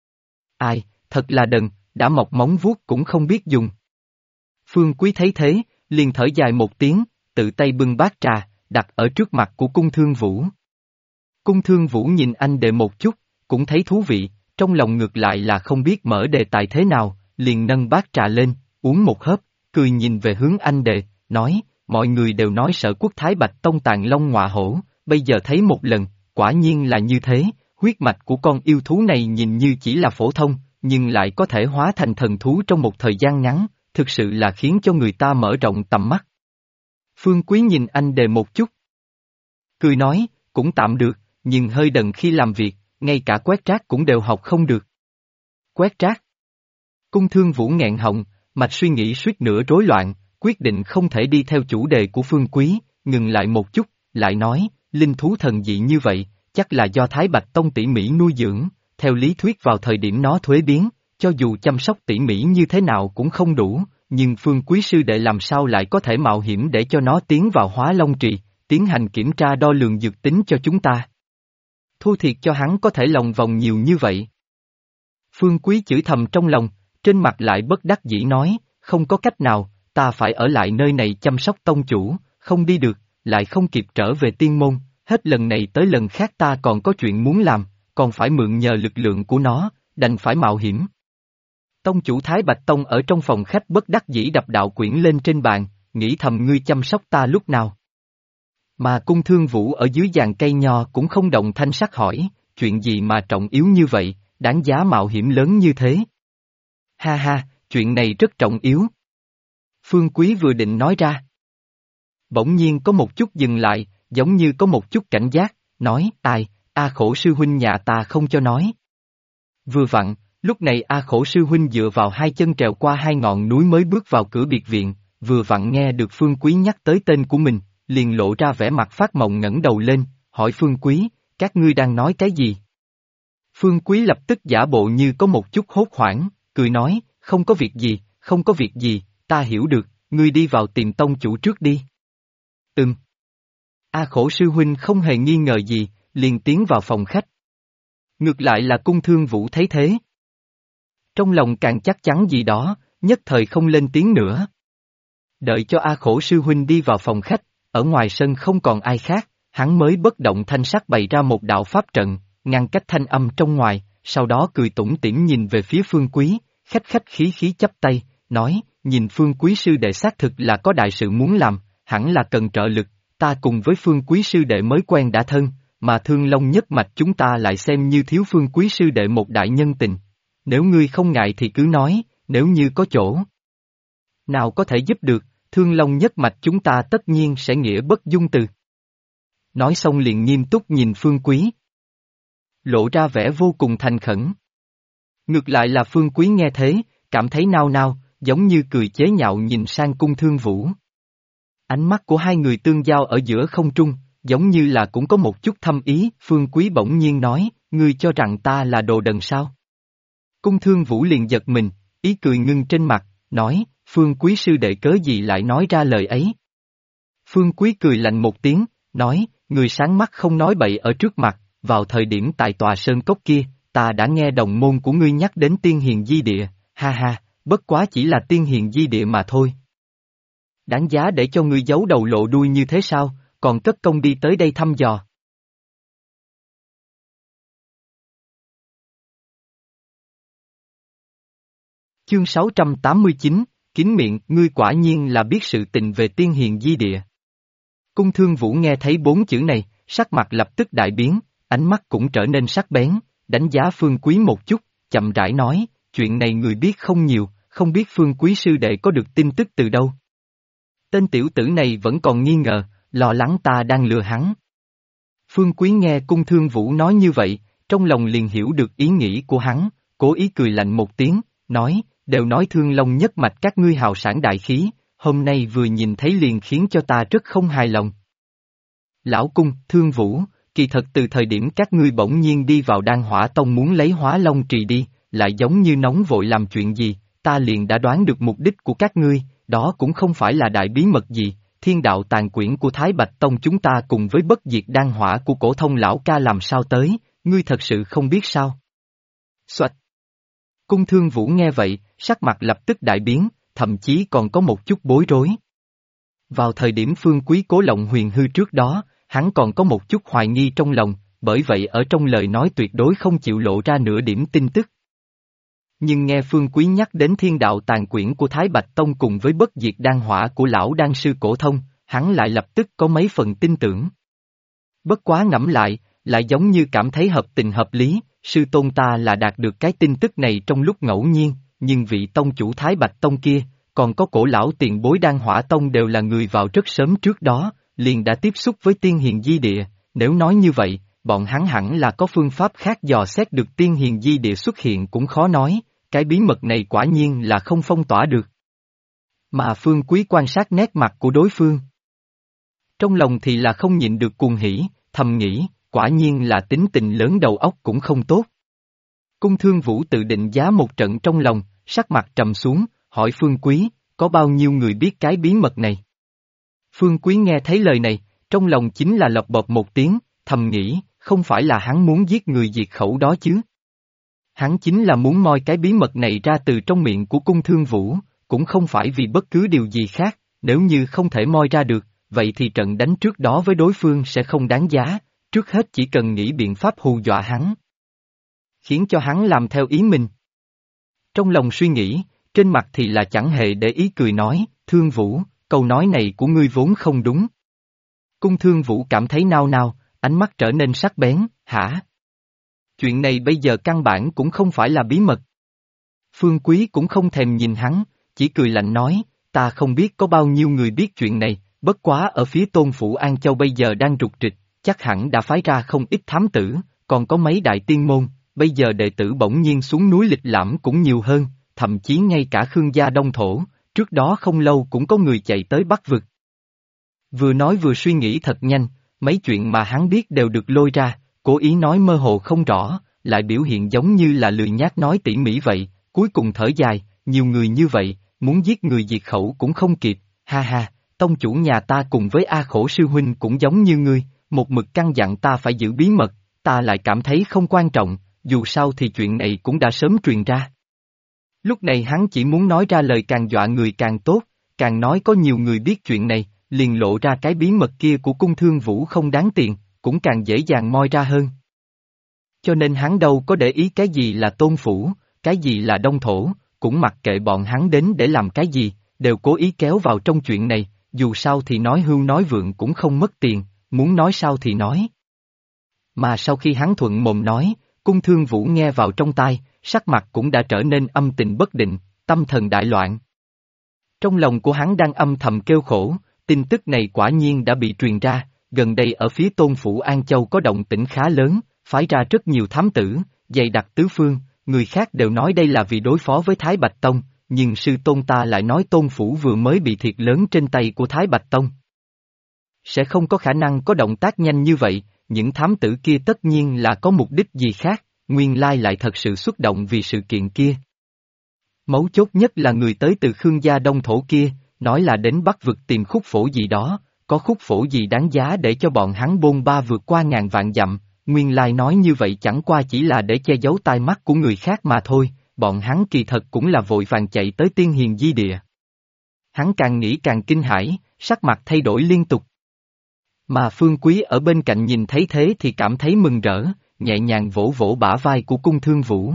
Speaker 1: Ai, thật là đần, đã mọc móng vuốt cũng không biết dùng. Phương Quý thấy thế, liền thở dài một tiếng, tự tay bưng bát trà, đặt ở trước mặt của Cung Thương Vũ. Cung Thương Vũ nhìn anh Đề một chút, cũng thấy thú vị, trong lòng ngược lại là không biết mở đề tài thế nào, liền nâng bát trà lên, uống một hớp, cười nhìn về hướng anh Đề, nói, mọi người đều nói Sở Quốc Thái Bạch Tông tàn long ngọa hổ, bây giờ thấy một lần, quả nhiên là như thế, huyết mạch của con yêu thú này nhìn như chỉ là phổ thông, nhưng lại có thể hóa thành thần thú trong một thời gian ngắn, thực sự là khiến cho người ta mở rộng tầm mắt. Phương Quý nhìn anh Đề một chút. Cười nói, cũng tạm được, nhưng hơi đần khi làm việc, ngay cả quét rác cũng đều học không được. Quét rác. Cung Thương Vũ nghẹn họng, mạch suy nghĩ suýt nữa rối loạn, quyết định không thể đi theo chủ đề của Phương Quý, ngừng lại một chút, lại nói, linh thú thần dị như vậy, chắc là do Thái Bạch Tông tỉ mỉ nuôi dưỡng, theo lý thuyết vào thời điểm nó thuế biến, cho dù chăm sóc tỉ mỉ như thế nào cũng không đủ, nhưng Phương Quý sư đệ làm sao lại có thể mạo hiểm để cho nó tiến vào Hóa Long Trì, tiến hành kiểm tra đo lường dược tính cho chúng ta. Thua thiệt cho hắn có thể lòng vòng nhiều như vậy. Phương Quý chửi thầm trong lòng, trên mặt lại bất đắc dĩ nói, không có cách nào, ta phải ở lại nơi này chăm sóc tông chủ, không đi được, lại không kịp trở về tiên môn, hết lần này tới lần khác ta còn có chuyện muốn làm, còn phải mượn nhờ lực lượng của nó, đành phải mạo hiểm. Tông chủ Thái Bạch Tông ở trong phòng khách bất đắc dĩ đập đạo quyển lên trên bàn, nghĩ thầm ngươi chăm sóc ta lúc nào. Mà Cung Thương Vũ ở dưới giàn cây nho cũng không động thanh sắc hỏi, chuyện gì mà trọng yếu như vậy, đáng giá mạo hiểm lớn như thế. Ha ha, chuyện này rất trọng yếu. Phương Quý vừa định nói ra. Bỗng nhiên có một chút dừng lại, giống như có một chút cảnh giác, nói, ai, A Khổ sư huynh nhà ta không cho nói. Vừa vặn, lúc này A Khổ sư huynh dựa vào hai chân trèo qua hai ngọn núi mới bước vào cửa biệt viện, vừa vặn nghe được Phương Quý nhắc tới tên của mình, liền lộ ra vẻ mặt phát mộng ngẩng đầu lên, hỏi Phương Quý, các ngươi đang nói cái gì? Phương Quý lập tức giả bộ như có một chút hốt hoảng, cười nói, không có việc gì, không có việc gì, ta hiểu được, ngươi đi vào tìm tông chủ trước đi. A Khổ sư huynh không hề nghi ngờ gì, liền tiến vào phòng khách. Ngược lại là Cung Thương Vũ thấy thế. Trong lòng càng chắc chắn gì đó, nhất thời không lên tiếng nữa. Đợi cho A Khổ sư huynh đi vào phòng khách, ở ngoài sân không còn ai khác, hắn mới bất động thanh sắc bày ra một đạo pháp trận, ngăn cách thanh âm trong ngoài, sau đó cười tủm tỉm nhìn về phía Phương Quý, khách khách khí khí chắp tay, nói, nhìn Phương Quý sư đệ xác thực là có đại sự muốn làm, hẳn là cần trợ lực, ta cùng với Phương Quý sư đệ mới quen đã thân, mà Thương Long nhất mạch chúng ta lại xem như thiếu Phương Quý sư đệ một đại nhân tình. Nếu ngươi không ngại thì cứ nói, nếu như có chỗ nào có thể giúp được, Thương Long nhất mạch chúng ta tất nhiên sẽ nghĩa bất dung từ. Nói xong liền nghiêm túc nhìn Phương Quý. Lộ ra vẻ vô cùng thành khẩn. Ngược lại là Phương Quý nghe thế, cảm thấy nao nao, giống như cười chế nhạo nhìn sang Cung Thương Vũ. Ánh mắt của hai người tương giao ở giữa không trung, giống như là cũng có một chút thâm ý, Phương Quý bỗng nhiên nói, ngươi cho rằng ta là đồ đần sao? Cung Thương Vũ liền giật mình, ý cười ngưng trên mặt, nói, Phương Quý sư đệ cớ gì lại nói ra lời ấy? Phương Quý cười lạnh một tiếng, nói, người sáng mắt không nói bậy ở trước mặt, vào thời điểm tại tòa sơn cốc kia, ta đã nghe đồng môn của ngươi nhắc đến tiên hiền di địa, ha ha, bất quá chỉ là tiên hiền di địa mà thôi. Đáng giá để cho ngươi giấu đầu lộ đuôi như thế sao, còn cất công đi tới đây thăm dò. Chương 689, kín miệng, ngươi quả nhiên là biết sự tình về tiên hiền di địa. Cung Thương Vũ nghe thấy bốn chữ này, sắc mặt lập tức đại biến, ánh mắt cũng trở nên sắc bén, đánh giá Phương Quý một chút, chậm rãi nói, chuyện này người biết không nhiều, không biết Phương Quý sư đệ có được tin tức từ đâu. Tên tiểu tử này vẫn còn nghi ngờ, lo lắng ta đang lừa hắn. Phương Quý nghe Cung Thương Vũ nói như vậy, trong lòng liền hiểu được ý nghĩ của hắn, cố ý cười lạnh một tiếng, nói, đều nói Thương Long nhất mạch các ngươi hào sản đại khí, hôm nay vừa nhìn thấy liền khiến cho ta rất không hài lòng. Lão Cung, Thương Vũ, kỳ thật từ thời điểm các ngươi bỗng nhiên đi vào Đan Hỏa Tông muốn lấy Hóa Long Trì đi, lại giống như nóng vội làm chuyện gì, ta liền đã đoán được mục đích của các ngươi, đó cũng không phải là đại bí mật gì, thiên đạo tàn quyển của Thái Bạch Tông chúng ta cùng với bất diệt đan hỏa của cổ thông lão ca làm sao tới, ngươi thật sự không biết sao? Xoạch! Cung Thương Vũ nghe vậy, sắc mặt lập tức đại biến, thậm chí còn có một chút bối rối. Vào thời điểm Phương Quý cố lộng huyền hư trước đó, hắn còn có một chút hoài nghi trong lòng, bởi vậy ở trong lời nói tuyệt đối không chịu lộ ra nửa điểm tin tức. Nhưng nghe Phương Quý nhắc đến thiên đạo tàn quyển của Thái Bạch Tông cùng với bất diệt đan hỏa của lão đan sư cổ thông, hắn lại lập tức có mấy phần tin tưởng. Bất quá ngẫm lại giống như cảm thấy hợp tình hợp lý, sư tôn ta là đạt được cái tin tức này trong lúc ngẫu nhiên, nhưng vị tông chủ Thái Bạch Tông kia, còn có cổ lão tiền bối đan hỏa tông đều là người vào rất sớm trước đó, liền đã tiếp xúc với tiên hiền di địa, nếu nói như vậy, bọn hắn hẳn là có phương pháp khác dò xét được tiên hiền di địa xuất hiện cũng khó nói, cái bí mật này quả nhiên là không phong tỏa được. Mà Phương Quý quan sát nét mặt của đối phương. Trong lòng thì là không nhịn được cuồng hỉ, thầm nghĩ, quả nhiên là tính tình lớn đầu óc cũng không tốt. Cung Thương Vũ tự định giá một trận trong lòng, sắc mặt trầm xuống, hỏi Phương Quý, có bao nhiêu người biết cái bí mật này? Phương Quý nghe thấy lời này, trong lòng chính là lộc bộp một tiếng, thầm nghĩ, không phải là hắn muốn giết người diệt khẩu đó chứ. Hắn chính là muốn moi cái bí mật này ra từ trong miệng của Cung Thương Vũ, cũng không phải vì bất cứ điều gì khác, nếu như không thể moi ra được, vậy thì trận đánh trước đó với đối phương sẽ không đáng giá, trước hết chỉ cần nghĩ biện pháp hù dọa hắn. Khiến cho hắn làm theo ý mình. Trong lòng suy nghĩ, trên mặt thì là chẳng hề để ý cười nói, Thương Vũ, câu nói này của ngươi vốn không đúng. Cung Thương Vũ cảm thấy nao nao, ánh mắt trở nên sắc bén, hả? Chuyện này bây giờ căn bản cũng không phải là bí mật. Phương Quý cũng không thèm nhìn hắn, chỉ cười lạnh nói, ta không biết có bao nhiêu người biết chuyện này, bất quá ở phía Tôn Phủ An Châu bây giờ đang rục rịch, chắc hẳn đã phái ra không ít thám tử, còn có mấy đại tiên môn, bây giờ đệ tử bỗng nhiên xuống núi lịch lãm cũng nhiều hơn, thậm chí ngay cả Khương gia Đông Thổ, trước đó không lâu cũng có người chạy tới Bắc Vực. Vừa nói vừa suy nghĩ thật nhanh, mấy chuyện mà hắn biết đều được lôi ra, cố ý nói mơ hồ không rõ, lại biểu hiện giống như là lười nhác nói tỉ mỉ vậy, cuối cùng thở dài, nhiều người như vậy, muốn giết người diệt khẩu cũng không kịp, ha ha, tông chủ nhà ta cùng với A Khổ sư huynh cũng giống như ngươi, một mực căn dặn ta phải giữ bí mật, ta lại cảm thấy không quan trọng, dù sao thì chuyện này cũng đã sớm truyền ra. Lúc này hắn chỉ muốn nói ra lời càng dọa người càng tốt, càng nói có nhiều người biết chuyện này, liền lộ ra cái bí mật kia của cung thương vũ không đáng tiền, cũng càng dễ dàng moi ra hơn. Cho nên hắn đâu có để ý cái gì là tôn phủ, cái gì là đông thổ, cũng mặc kệ bọn hắn đến để làm cái gì, đều cố ý kéo vào trong chuyện này, dù sao thì nói hưu nói vượng cũng không mất tiền, muốn nói sao thì nói. Mà sau khi hắn thuận mồm nói, cung thương vũ nghe vào trong tai, sắc mặt cũng đã trở nên âm tình bất định, tâm thần đại loạn. Trong lòng của hắn đang âm thầm kêu khổ, tin tức này quả nhiên đã bị truyền ra, gần đây ở phía tôn phủ An Châu có động tĩnh khá lớn, phái ra rất nhiều thám tử, dày đặc tứ phương, người khác đều nói đây là vì đối phó với Thái Bạch Tông, nhưng sư tôn ta lại nói tôn phủ vừa mới bị thiệt lớn trên tay của Thái Bạch Tông. Sẽ không có khả năng có động tác nhanh như vậy, những thám tử kia tất nhiên là có mục đích gì khác, nguyên lai lại thật sự xuất động vì sự kiện kia. Mấu chốt nhất là người tới từ Khương gia đông thổ kia, nói là đến Bắc vực tìm khúc phổ gì đó, có khúc phổ gì đáng giá để cho bọn hắn bôn ba vượt qua ngàn vạn dặm, nguyên lai nói như vậy chẳng qua chỉ là để che giấu tai mắt của người khác mà thôi, bọn hắn kỳ thật cũng là vội vàng chạy tới tiên hiền di địa. Hắn càng nghĩ càng kinh hãi, sắc mặt thay đổi liên tục. Mà Phương Quý ở bên cạnh nhìn thấy thế thì cảm thấy mừng rỡ, nhẹ nhàng vỗ vỗ bả vai của cung Thương Vũ.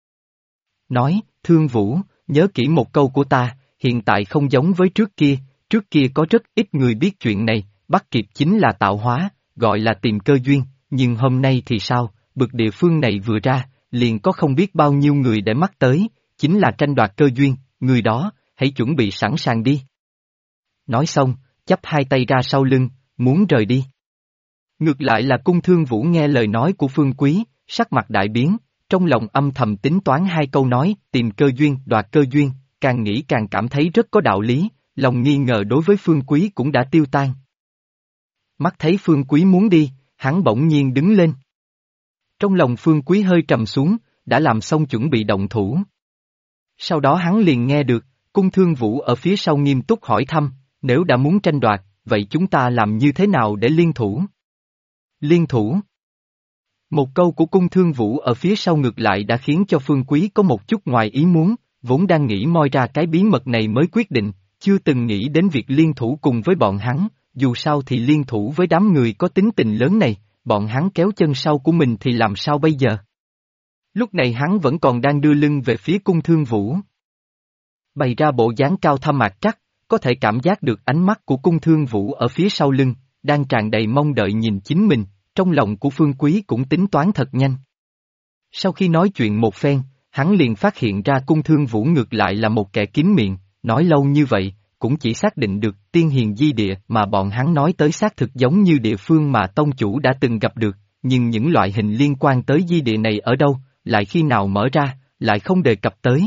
Speaker 1: Nói, Thương Vũ, nhớ kỹ một câu của ta, hiện tại không giống với trước kia có rất ít người biết chuyện này, bắt kịp chính là tạo hóa, gọi là tìm cơ duyên, nhưng hôm nay thì sao, bực địa phương này vừa ra, liền có không biết bao nhiêu người để mắt tới, chính là tranh đoạt cơ duyên, người đó, hãy chuẩn bị sẵn sàng đi. Nói xong, chắp hai tay ra sau lưng, muốn rời đi. Ngược lại là cung Thương Vũ nghe lời nói của Phương Quý, sắc mặt đại biến, trong lòng âm thầm tính toán hai câu nói, tìm cơ duyên, đoạt cơ duyên, càng nghĩ càng cảm thấy rất có đạo lý, lòng nghi ngờ đối với Phương Quý cũng đã tiêu tan. Mắt thấy Phương Quý muốn đi, hắn bỗng nhiên đứng lên. Trong lòng Phương Quý hơi trầm xuống, đã làm xong chuẩn bị động thủ. Sau đó hắn liền nghe được, cung Thương Vũ ở phía sau nghiêm túc hỏi thăm, nếu đã muốn tranh đoạt, vậy chúng ta làm như thế nào để liên thủ? Liên thủ? Một câu của cung Thương Vũ ở phía sau ngược lại đã khiến cho Phương Quý có một chút ngoài ý muốn, vốn đang nghĩ moi ra cái bí mật này mới quyết định, chưa từng nghĩ đến việc liên thủ cùng với bọn hắn, dù sao thì liên thủ với đám người có tính tình lớn này, bọn hắn kéo chân sau của mình thì làm sao bây giờ? Lúc này hắn vẫn còn đang đưa lưng về phía cung Thương Vũ. Bày ra bộ dáng cao thâm mạc trắc, có thể cảm giác được ánh mắt của cung Thương Vũ ở phía sau lưng, đang tràn đầy mong đợi nhìn chính mình, trong lòng của Phương Quý cũng tính toán thật nhanh. Sau khi nói chuyện một phen, hắn liền phát hiện ra cung Thương Vũ ngược lại là một kẻ kín miệng, nói lâu như vậy, cũng chỉ xác định được tiên hiền di địa mà bọn hắn nói tới xác thực giống như địa phương mà tông chủ đã từng gặp được, nhưng những loại hình liên quan tới di địa này ở đâu, lại khi nào mở ra, lại không đề cập tới.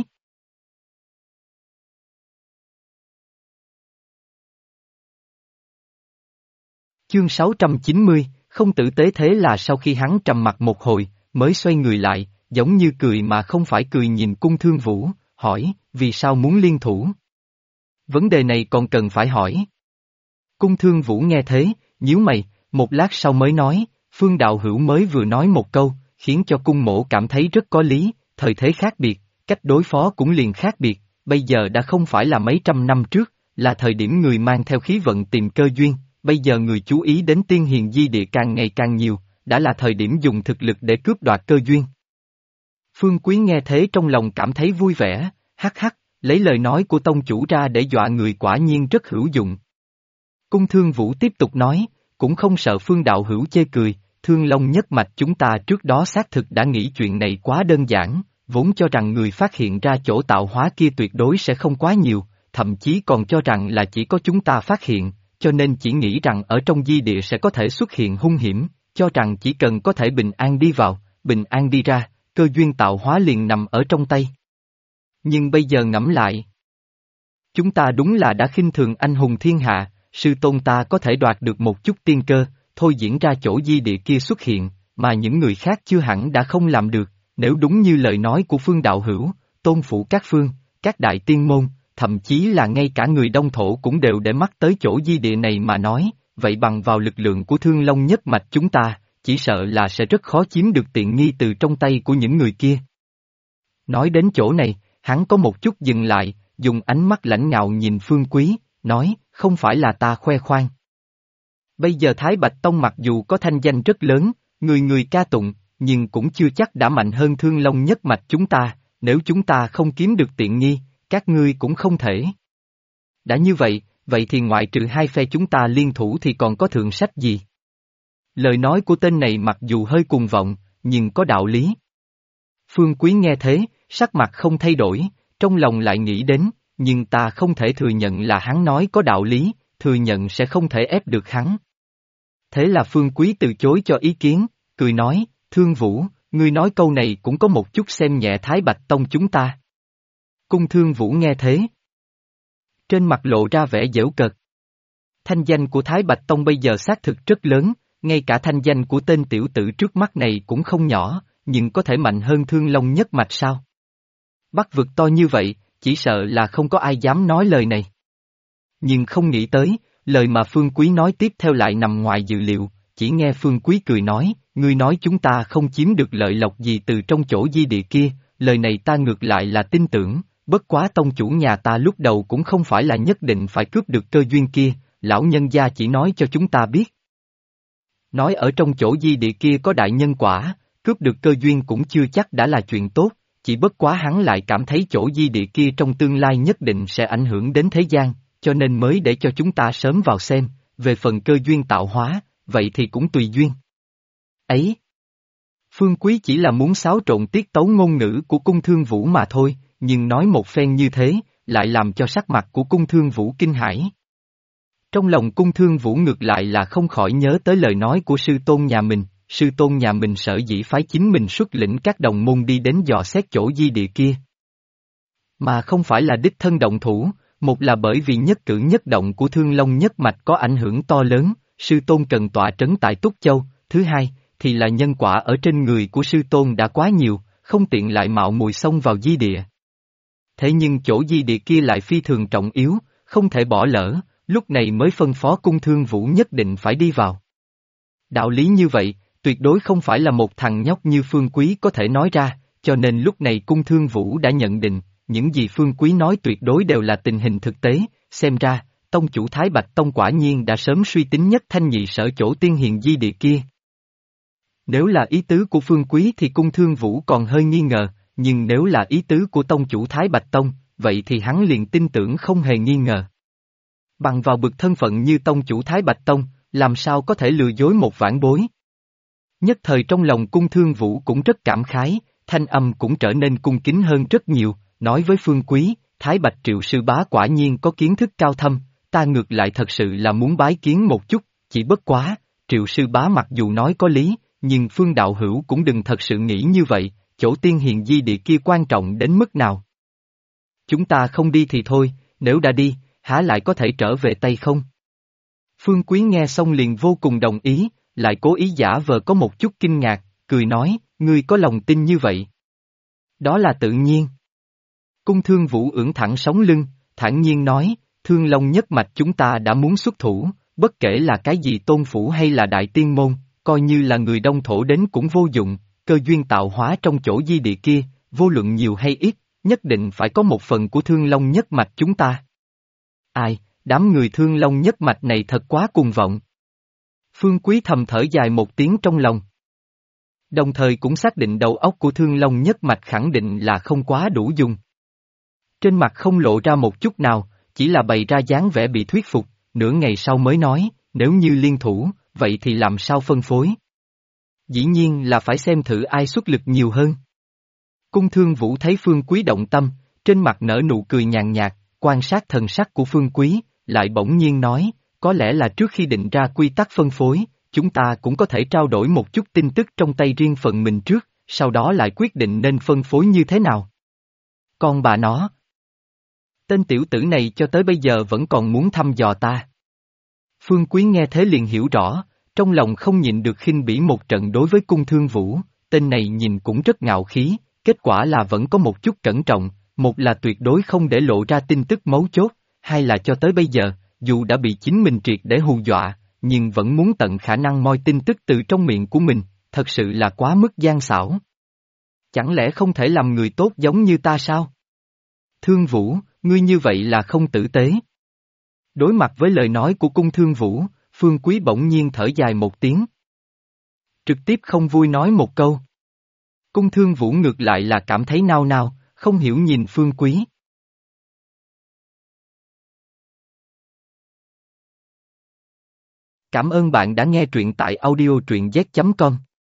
Speaker 1: Chương 690, không tử tế thế là sau khi hắn trầm mặt một hồi, mới xoay người lại, giống như cười mà không phải cười nhìn cung Thương Vũ, hỏi, vì sao muốn liên thủ? Vấn đề này còn cần phải hỏi. Cung Thương Vũ nghe thế, nhíu mày, một lát sau mới nói, Phương đạo hữu mới vừa nói một câu, khiến cho cung mỗ cảm thấy rất có lý, thời thế khác biệt, cách đối phó cũng liền khác biệt, bây giờ đã không phải là mấy trăm năm trước, là thời điểm người mang theo khí vận tìm cơ duyên, bây giờ người chú ý đến tiên hiền di địa càng ngày càng nhiều, đã là thời điểm dùng thực lực để cướp đoạt cơ duyên. Phương Quý nghe thế trong lòng cảm thấy vui vẻ, hắc hắc, lấy lời nói của tông chủ ra để dọa người quả nhiên rất hữu dụng. Cung Thương Vũ tiếp tục nói, cũng không sợ Phương đạo hữu chê cười, Thương Long nhất mạch chúng ta trước đó xác thực đã nghĩ chuyện này quá đơn giản, vốn cho rằng người phát hiện ra chỗ tạo hóa kia tuyệt đối sẽ không quá nhiều, thậm chí còn cho rằng là chỉ có chúng ta phát hiện, cho nên chỉ nghĩ rằng ở trong di địa sẽ có thể xuất hiện hung hiểm, cho rằng chỉ cần có thể bình an đi vào, bình an đi ra, cơ duyên tạo hóa liền nằm ở trong tay. Nhưng bây giờ ngẫm lại, chúng ta đúng là đã khinh thường anh hùng thiên hạ, sư tôn ta có thể đoạt được một chút tiên cơ, thôi diễn ra chỗ di địa kia xuất hiện, mà những người khác chưa hẳn đã không làm được, nếu đúng như lời nói của Phương Đạo Hữu, tôn phụ các phương, các đại tiên môn, thậm chí là ngay cả người Đông Thổ cũng đều để mắt tới chỗ di địa này mà nói, vậy bằng vào lực lượng của Thương Long nhất mạch chúng ta, chỉ sợ là sẽ rất khó chiếm được tiện nghi từ trong tay của những người kia. Nói đến chỗ này, hắn có một chút dừng lại, dùng ánh mắt lãnh ngạo nhìn Phương Quý, nói, không phải là ta khoe khoang. Bây giờ Thái Bạch Tông mặc dù có thanh danh rất lớn, người người ca tụng, nhưng cũng chưa chắc đã mạnh hơn Thương Long nhất mạch chúng ta, nếu chúng ta không kiếm được tiện nghi, các ngươi cũng không thể. Đã như vậy, vậy thì ngoại trừ hai phe chúng ta liên thủ thì còn có thượng sách gì? Lời nói của tên này mặc dù hơi cuồng vọng, nhưng có đạo lý. Phương Quý nghe thế, sắc mặt không thay đổi, trong lòng lại nghĩ đến, nhưng ta không thể thừa nhận là hắn nói có đạo lý, thừa nhận sẽ không thể ép được hắn. Thế là Phương Quý từ chối cho ý kiến, cười nói, Thương Vũ, ngươi nói câu này cũng có một chút xem nhẹ Thái Bạch Tông chúng ta. Cung Thương Vũ nghe thế. Trên mặt lộ ra vẻ giễu cợt. Thanh danh của Thái Bạch Tông bây giờ xác thực rất lớn, ngay cả thanh danh của tên tiểu tử trước mắt này cũng không nhỏ, nhưng có thể mạnh hơn Thương Long nhất mạch sao? Bắc vực to như vậy, chỉ sợ là không có ai dám nói lời này. Nhưng không nghĩ tới, lời mà Phương Quý nói tiếp theo lại nằm ngoài dự liệu, chỉ nghe Phương Quý cười nói, ngươi nói chúng ta không chiếm được lợi lộc gì từ trong chỗ di địa kia, lời này ta ngược lại là tin tưởng, bất quá tông chủ nhà ta lúc đầu cũng không phải là nhất định phải cướp được cơ duyên kia, lão nhân gia chỉ nói cho chúng ta biết. Nói ở trong chỗ di địa kia có đại nhân quả, cướp được cơ duyên cũng chưa chắc đã là chuyện tốt, chỉ bất quá hắn lại cảm thấy chỗ di địa kia trong tương lai nhất định sẽ ảnh hưởng đến thế gian, cho nên mới để cho chúng ta sớm vào xem, về phần cơ duyên tạo hóa, vậy thì cũng tùy duyên. Ấy! Phương Quý chỉ là muốn xáo trộn tiết tấu ngôn ngữ của Cung Thương Vũ mà thôi, nhưng nói một phen như thế, lại làm cho sắc mặt của Cung Thương Vũ kinh hãi. Trong lòng Cung Thương Vũ ngược lại là không khỏi nhớ tới lời nói của sư tôn nhà mình, sư tôn nhà mình sở dĩ phái chính mình xuất lĩnh các đồng môn đi đến dò xét chỗ di địa kia. Mà không phải là đích thân động thủ, một là bởi vì nhất cử nhất động của Thương Long nhất mạch có ảnh hưởng to lớn, sư tôn cần tọa trấn tại Túc Châu, thứ hai, thì là nhân quả ở trên người của sư tôn đã quá nhiều, không tiện lại mạo muội xông vào di địa. Thế nhưng chỗ di địa kia lại phi thường trọng yếu, không thể bỏ lỡ, lúc này mới phân phó Cung Thương Vũ nhất định phải đi vào. Đạo lý như vậy, tuyệt đối không phải là một thằng nhóc như Phương Quý có thể nói ra, cho nên lúc này Cung Thương Vũ đã nhận định, những gì Phương Quý nói tuyệt đối đều là tình hình thực tế, xem ra, tông chủ Thái Bạch Tông quả nhiên đã sớm suy tính nhất thanh nhị sở chỗ tiên hiền di địa kia. Nếu là ý tứ của Phương Quý thì Cung Thương Vũ còn hơi nghi ngờ, nhưng nếu là ý tứ của tông chủ Thái Bạch Tông, vậy thì hắn liền tin tưởng không hề nghi ngờ. Bằng vào bực thân phận như tông chủ Thái Bạch Tông, làm sao có thể lừa dối một vãn bối. Nhất thời trong lòng Cung Thương Vũ cũng rất cảm khái, thanh âm cũng trở nên cung kính hơn rất nhiều, nói với Phương Quý, Thái Bạch Triệu sư bá quả nhiên có kiến thức cao thâm, ta ngược lại thật sự là muốn bái kiến một chút, chỉ bất quá, Triệu sư bá mặc dù nói có lý, nhưng Phương đạo hữu cũng đừng thật sự nghĩ như vậy, chỗ tiên hiền di địa kia quan trọng đến mức nào. Chúng ta không đi thì thôi, nếu đã đi, há lại có thể trở về tay không? Phương Quý nghe xong liền vô cùng đồng ý, lại cố ý giả vờ có một chút kinh ngạc, cười nói, ngươi có lòng tin như vậy. Đó là tự nhiên. Cung Thương Vũ ưỡn thẳng sống lưng, thản nhiên nói, Thương Long nhất mạch chúng ta đã muốn xuất thủ, bất kể là cái gì tôn phủ hay là đại tiên môn, coi như là người Đông Thổ đến cũng vô dụng, cơ duyên tạo hóa trong chỗ di địa kia, vô luận nhiều hay ít, nhất định phải có một phần của Thương Long nhất mạch chúng ta. Ai, đám người Thương Long nhất mạch này thật quá cuồng vọng. Phương Quý thầm thở dài một tiếng trong lòng. Đồng thời cũng xác định đầu óc của Thương Long nhất mạch khẳng định là không quá đủ dùng. Trên mặt không lộ ra một chút nào, chỉ là bày ra dáng vẻ bị thuyết phục, nửa ngày sau mới nói, nếu như liên thủ, vậy thì làm sao phân phối? Dĩ nhiên là phải xem thử ai xuất lực nhiều hơn. Cung Thương Vũ thấy Phương Quý động tâm, trên mặt nở nụ cười nhàn nhạt, quan sát thần sắc của Phương Quý, lại bỗng nhiên nói, có lẽ là trước khi định ra quy tắc phân phối, chúng ta cũng có thể trao đổi một chút tin tức trong tay riêng phần mình trước, sau đó lại quyết định nên phân phối như thế nào. Con bà nó. Tên tiểu tử này cho tới bây giờ vẫn còn muốn thăm dò ta. Phương Quý nghe thế liền hiểu rõ, Trong lòng không nhịn được khinh bỉ một trận đối với cung thương vũ, tên này nhìn cũng rất ngạo khí, kết quả là vẫn có một chút cẩn trọng, một là tuyệt đối không để lộ ra tin tức mấu chốt, hai là cho tới bây giờ, dù đã bị chính mình triệt để hù dọa, nhưng vẫn muốn tận khả năng moi tin tức từ trong miệng của mình, thật sự là quá mức gian xảo. Chẳng lẽ không thể làm người tốt giống như ta sao? Thương Vũ, ngươi như vậy là không tử tế. Đối mặt với lời nói của cung Thương Vũ, Phương Quý bỗng nhiên thở dài một tiếng. Trực tiếp không vui nói một câu. Cung Thương Vũ ngược lại là cảm thấy nao nao, không hiểu nhìn Phương Quý. Cảm ơn bạn đã nghe truyện tại audio truyện z.com.